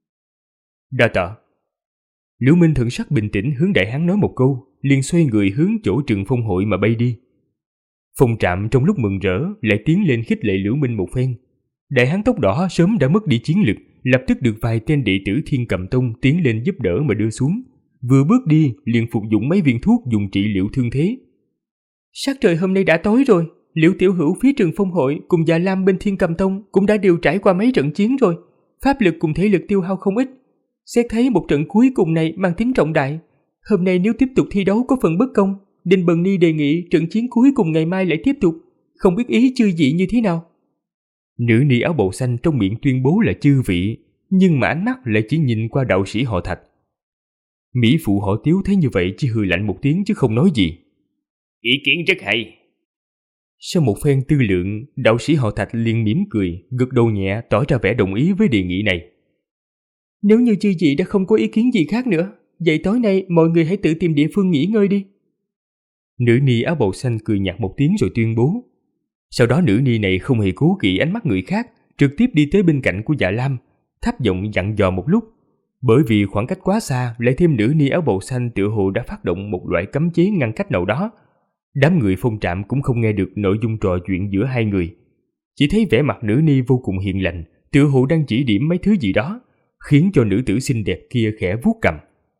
Đa tạ. Liễu Minh thần sắc bình tĩnh hướng đại hán nói một câu, liền xoay người hướng chỗ Trường Phong hội mà bay đi. Phong Trạm trong lúc mừng rỡ lại tiến lên khích lệ Liễu Minh một phen. Đại hán tóc đỏ sớm đã mất đi chiến lực, lập tức được vài tên đệ tử Thiên Cầm Tông tiến lên giúp đỡ mà đưa xuống. Vừa bước đi liền phục dụng mấy viên thuốc dùng trị liệu thương thế. Sắc trời hôm nay đã tối rồi, Liễu tiểu hữu phía Trường Phong hội cùng Già Lam bên Thiên Cầm Tông cũng đã đều trải qua mấy trận chiến rồi, pháp lực cùng thể lực tiêu hao không ít. Xét thấy một trận cuối cùng này mang tính trọng đại, hôm nay nếu tiếp tục thi đấu có phần bất công, Đinh Bần Ni đề nghị trận chiến cuối cùng ngày mai lại tiếp tục, không biết ý chư vị như thế nào. Nữ ni áo bào xanh trong miệng tuyên bố là chư vị, nhưng mà ánh mắt lại chỉ nhìn qua đạo sĩ họ Thạch. Mỹ phụ họ Tiếu thấy như vậy chỉ hừ lạnh một tiếng chứ không nói gì. Ý kiến rất hay. Sau một phen tư lượng, đạo sĩ họ Thạch liền mỉm cười, gật đầu nhẹ tỏ ra vẻ đồng ý với đề nghị này. Nếu như chư vị đã không có ý kiến gì khác nữa, vậy tối nay mọi người hãy tự tìm địa phương nghỉ ngơi đi. Nữ ni áo bào xanh cười nhạt một tiếng rồi tuyên bố. Sau đó nữ ni này không hề cố kỵ ánh mắt người khác, trực tiếp đi tới bên cạnh của Dạ Lam, thấp giọng dặn dò một lúc. Bởi vì khoảng cách quá xa, lại thêm nữ ni áo bào xanh tựa hồ đã phát động một loại cấm chế ngăn cách nào đó. Đám người Phong Trạm cũng không nghe được nội dung trò chuyện giữa hai người. Chỉ thấy vẻ mặt nữ ni vô cùng hiền lành, tựa hồ đang chỉ điểm mấy thứ gì đó, khiến cho nữ tử xinh đẹp kia khẽ vuốt cằm.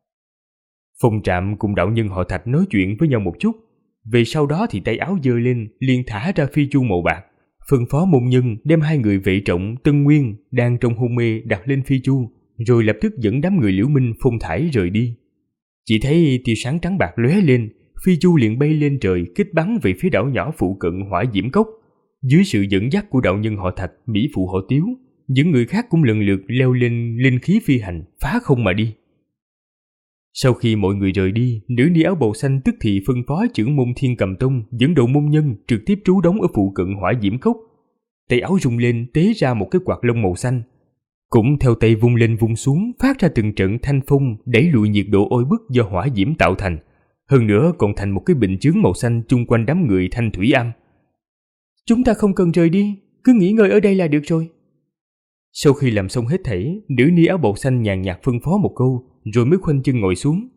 Phong Trạm cùng đạo nhân họ Thạch nói chuyện với nhau một chút, về sau đó thì tay áo giơ lên, liền thả ra phi chu màu bạc, phân phó môn nhân đem hai người vệ trọng Tân Nguyên đang trong hôn mê đặt lên phi chu, rồi lập tức dẫn đám người Liễu Minh Phong Thải rời đi. Chỉ thấy tia sáng trắng bạc lóe lên, phi chu liền bay lên trời kích bắn về phía đảo nhỏ phụ cận Hỏa Diễm Cốc. Dưới sự dẫn dắt của đạo nhân họ Thạch, mỹ phụ họ Tiếu, những người khác cũng lần lượt leo lên linh khí phi hành, phá không mà đi. Sau khi mọi người rời đi, nữ ni áo bào xanh tức thì phân phó trưởng môn Thiên Cầm Tông dẫn đầu môn nhân trực tiếp trú đóng ở phụ cận Hỏa Diễm Cốc. Tay áo rung lên tế ra một cái quạt lông màu xanh, cũng theo tay vung lên vung xuống phát ra từng trận thanh phong đẩy lùi nhiệt độ oi bức do hỏa diễm tạo thành. Hơn nữa còn thành một cái bình chướng màu xanh chung quanh đám người Thanh Thủy Am. Chúng ta không cần rời đi, cứ nghỉ ngơi ở đây là được rồi. Sau khi làm xong hết thảy, nữ ni áo bào xanh nhàn nhạt phân phó một câu, rồi mới khoanh chân ngồi xuống.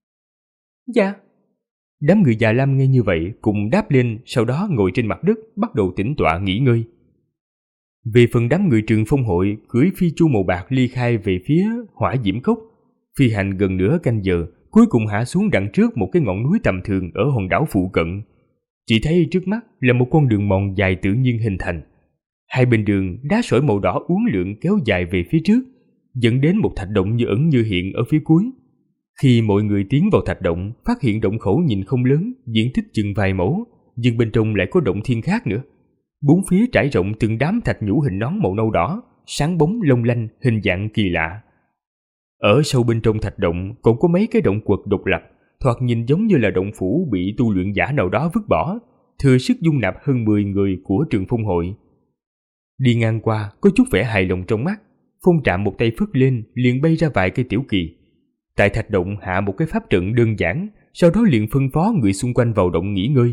Dạ. Đám người già lam nghe như vậy cùng đáp lên, sau đó ngồi trên mặt đất bắt đầu tĩnh tọa nghỉ ngơi. Về phần đám người Trường Phong hội cưỡi phi chu màu bạc ly khai về phía Hỏa Diễm Cốc, phi hành gần nửa canh giờ, cuối cùng hạ xuống đằng trước một cái ngọn núi tầm thường ở hòn đảo phụ cận. Chỉ thấy trước mắt là một con đường mòn dài tự nhiên hình thành. Hai bên đường đá sỏi màu đỏ uốn lượn kéo dài về phía trước, dẫn đến một thạch động như ẩn như hiện ở phía cuối. Khi mọi người tiến vào thạch động, phát hiện động khẩu nhìn không lớn, diện tích chừng vài mẫu, nhưng bên trong lại có động thiên khác nữa. Bốn phía trải rộng từng đám thạch nhũ hình nón màu nâu đỏ, sáng bóng long lanh, hình dạng kỳ lạ. Ở sâu bên trong thạch động còn có mấy cái động quật độc lập, thoạt nhìn giống như là động phủ bị tu luyện giả nào đó vứt bỏ, thừa sức dung nạp hơn 10 người của Trường Phong hội. Đi ngang qua, có chút vẻ hài lòng trong mắt, Phong Trạm một tay phất lên, liền bay ra vài cây tiểu kỳ. Tại thạch động hạ một cái pháp trận đơn giản, sau đó liền phân phó người xung quanh vào động nghỉ ngơi.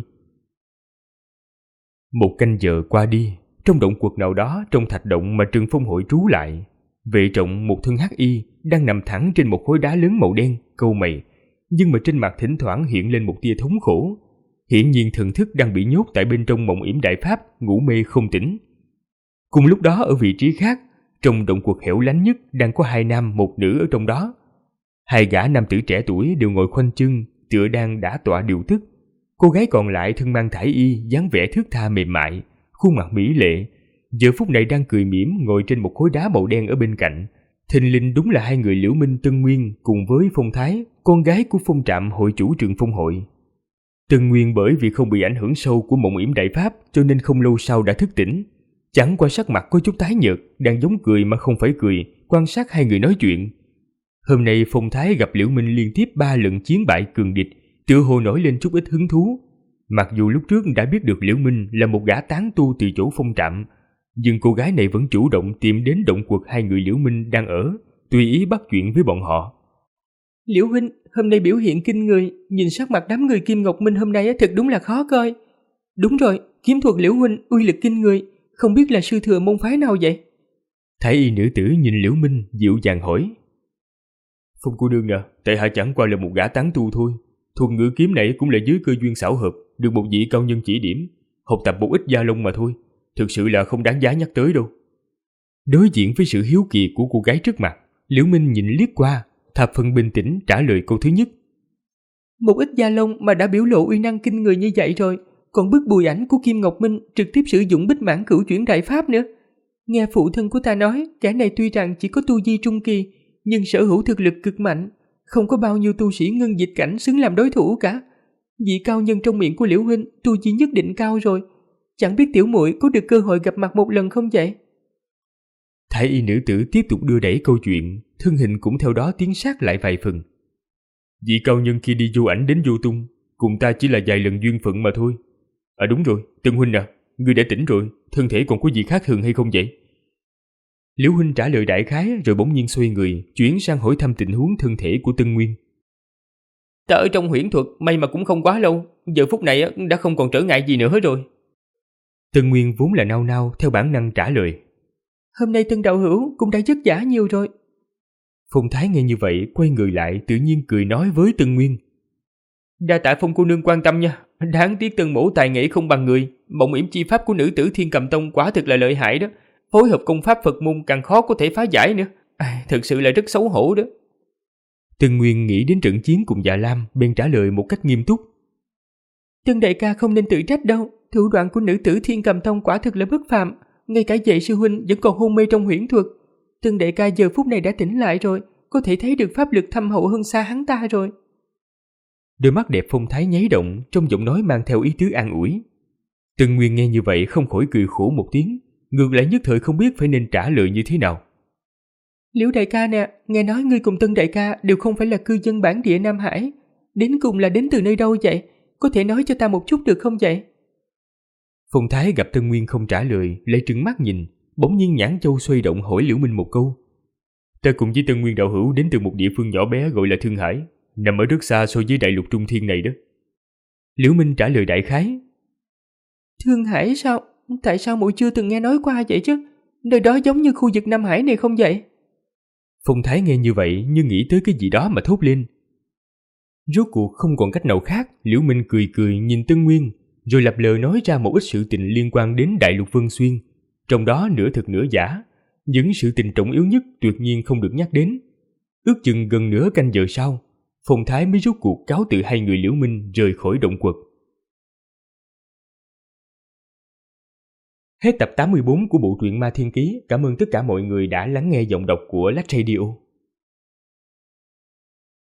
Một canh giờ qua đi, trong động quật nào đó trong thạch động mà Trường Phong hội trú lại, vệ trọng một thân hắc y đang nằm thẳng trên một khối đá lớn màu đen, cau mày, nhưng mà trên mặt thỉnh thoảng hiện lên một tia thống khổ. Hiển nhiên thần thức đang bị nhốt tại bên trong mộng yểm đại pháp, ngủ mê không tỉnh. Cùng lúc đó ở vị trí khác, trong động quật hẻo lánh nhất đang có hai nam một nữ ở trong đó. Hai gã nam tử trẻ tuổi đều ngồi khoanh chân, tựa đang đã tọa điều tức. Cô gái còn lại thân mang thải y, dáng vẻ thướt tha mềm mại, khuôn mặt mỹ lệ, giờ phút này đang cười mỉm ngồi trên một khối đá màu đen ở bên cạnh. Thình lình đúng là hai người Liễu Minh Tân Nguyên cùng với Phong Thái, con gái của Phong Trạm hội chủ Trường Phong hội. Tân Nguyên bởi vì không bị ảnh hưởng sâu của mộng yểm đại pháp cho nên không lâu sau đã thức tỉnh. Chẳng qua sắc mặt có chút tái nhợt, đang giống cười mà không phải cười, quan sát hai người nói chuyện. Hôm nay Phong Thái gặp Liễu Minh liên tiếp 3 lần chiến bại cường địch, tựa hồ nổi lên chút ít hứng thú. Mặc dù lúc trước đã biết được Liễu Minh là một gã tán tu từ chỗ Phong Trạm, nhưng cô gái này vẫn chủ động tìm đến động quật hai người Liễu Minh đang ở, tùy ý bắt chuyện với bọn họ. Liễu huynh, hôm nay biểu hiện kinh người, nhìn sắc mặt đám người Kim Ngọc Minh hôm nay thật đúng là khó coi. Đúng rồi, kiếm thuật Liễu huynh uy lực kinh người, không biết là sư thừa môn phái nào vậy? Thái y nữ tử nhìn Liễu Minh dịu dàng hỏi. Phong cô nương à, tại hạ chẳng qua là một gã tán tu thôi. Thuật ngữ kiếm này cũng là dưới cơ duyên xảo hợp, được một vị cao nhân chỉ điểm, học tập một ít gia lông mà thôi, thực sự là không đáng giá nhắc tới đâu. Đối diện với sự hiếu kỳ của cô gái trước mặt, Liễu Minh nhìn liếc qua, thập phần bình tĩnh trả lời câu thứ nhất. Một ít gia lông mà đã biểu lộ uy năng kinh người như vậy rồi, còn bức bùi ảnh của Kim Ngọc Minh trực tiếp sử dụng bích mãn cửu chuyển đại pháp nữa. Nghe phụ thân của ta nói, kẻ này tuy rằng chỉ có tu vi trung kỳ, nhưng sở hữu thực lực cực mạnh, không có bao nhiêu tu sĩ ngân dịch cảnh xứng làm đối thủ cả. Vị cao nhân trong miệng của Liễu huynh tu vi nhất định cao rồi, chẳng biết tiểu muội có được cơ hội gặp mặt một lần không vậy? Thái y nữ tử tiếp tục đưa đẩy câu chuyện, thân hình cũng theo đó tiến sát lại vài phần. Vị cao nhân kia đi vô ảnh đến vô tung, cùng ta chỉ là vài lần duyên phận mà thôi. À đúng rồi, Tân huynh à, ngươi đã tỉnh rồi, thân thể còn có gì khác thường hay không vậy? Liễu huynh trả lời đại khái rồi bỗng nhiên xoay người, chuyển sang hỏi thăm tình huống thân thể của Tân Nguyên. Ta ở trong huyễn thuật, may mà cũng không quá lâu, giờ phút này đã không còn trở ngại gì nữa rồi. Tân Nguyên vốn là nao nao theo bản năng trả lời. Hôm nay Tân đạo hữu cũng đã vất vả nhiều rồi. Phong Thái nghe như vậy quay người lại tự nhiên cười nói với Tân Nguyên. Đa tạ Phong cô nương quan tâm nha. Đáng tiếc Tân mỗ tài nghệ không bằng người. Mộng yểm chi pháp của nữ tử Thiên Cầm Tông quả thực là lợi hại đó. Phối hợp công pháp Phật môn càng khó có thể phá giải nữa. Thực sự là rất xấu hổ đó. Tân Nguyên nghĩ đến trận chiến cùng Dạ Lam, bèn trả lời một cách nghiêm túc. Tân đại ca không nên tự trách đâu. Thủ đoạn của nữ tử Thiên Cầm Tông quả thực là bất phàm. Ngay cả Vệ sư huynh vẫn còn hôn mê trong huyễn thuật. Tân đại ca giờ phút này đã tỉnh lại rồi, có thể thấy được pháp lực thâm hậu hơn xa hắn ta rồi. Đôi mắt đẹp Phong Thái nháy động, trong giọng nói mang theo ý tứ an ủi. Tân Nguyên nghe như vậy không khỏi cười khổ một tiếng, ngược lại nhất thời không biết phải nên trả lời như thế nào. Liễu đại ca nè, nghe nói ngươi cùng Tân đại ca đều không phải là cư dân bản địa Nam Hải. Đến cùng là đến từ nơi đâu vậy? Có thể nói cho ta một chút được không vậy? Phong Thái gặp Tân Nguyên không trả lời, lại trừng mắt nhìn, bỗng nhiên nhãn châu xoay động hỏi Liễu Minh một câu. Ta cùng với Tân Nguyên đạo hữu đến từ một địa phương nhỏ bé gọi là Thương Hải, nằm ở rất xa so với đại lục Trung Thiên này đó. Liễu Minh trả lời đại khái. Thương Hải sao? Tại sao muội chưa từng nghe nói qua vậy chứ? Nơi đó giống như khu vực Nam Hải này không vậy? Phong Thái nghe như vậy như nghĩ tới cái gì đó mà thốt lên. Rốt cuộc không còn cách nào khác, Liễu Minh cười cười nhìn Tân Nguyên, rồi lập lờ nói ra một ít sự tình liên quan đến đại lục Vân Xuyên, trong đó nửa thật nửa giả. Những sự tình trọng yếu nhất tuyệt nhiên không được nhắc đến. Ước chừng gần nửa canh giờ sau, Phong Thái mới rốt cuộc cáo từ hai người Liễu Minh rời khỏi động quật. Hết tập 84 của bộ truyện Ma Thiên Ký. Cảm ơn tất cả mọi người đã lắng nghe giọng đọc của Lách Radio.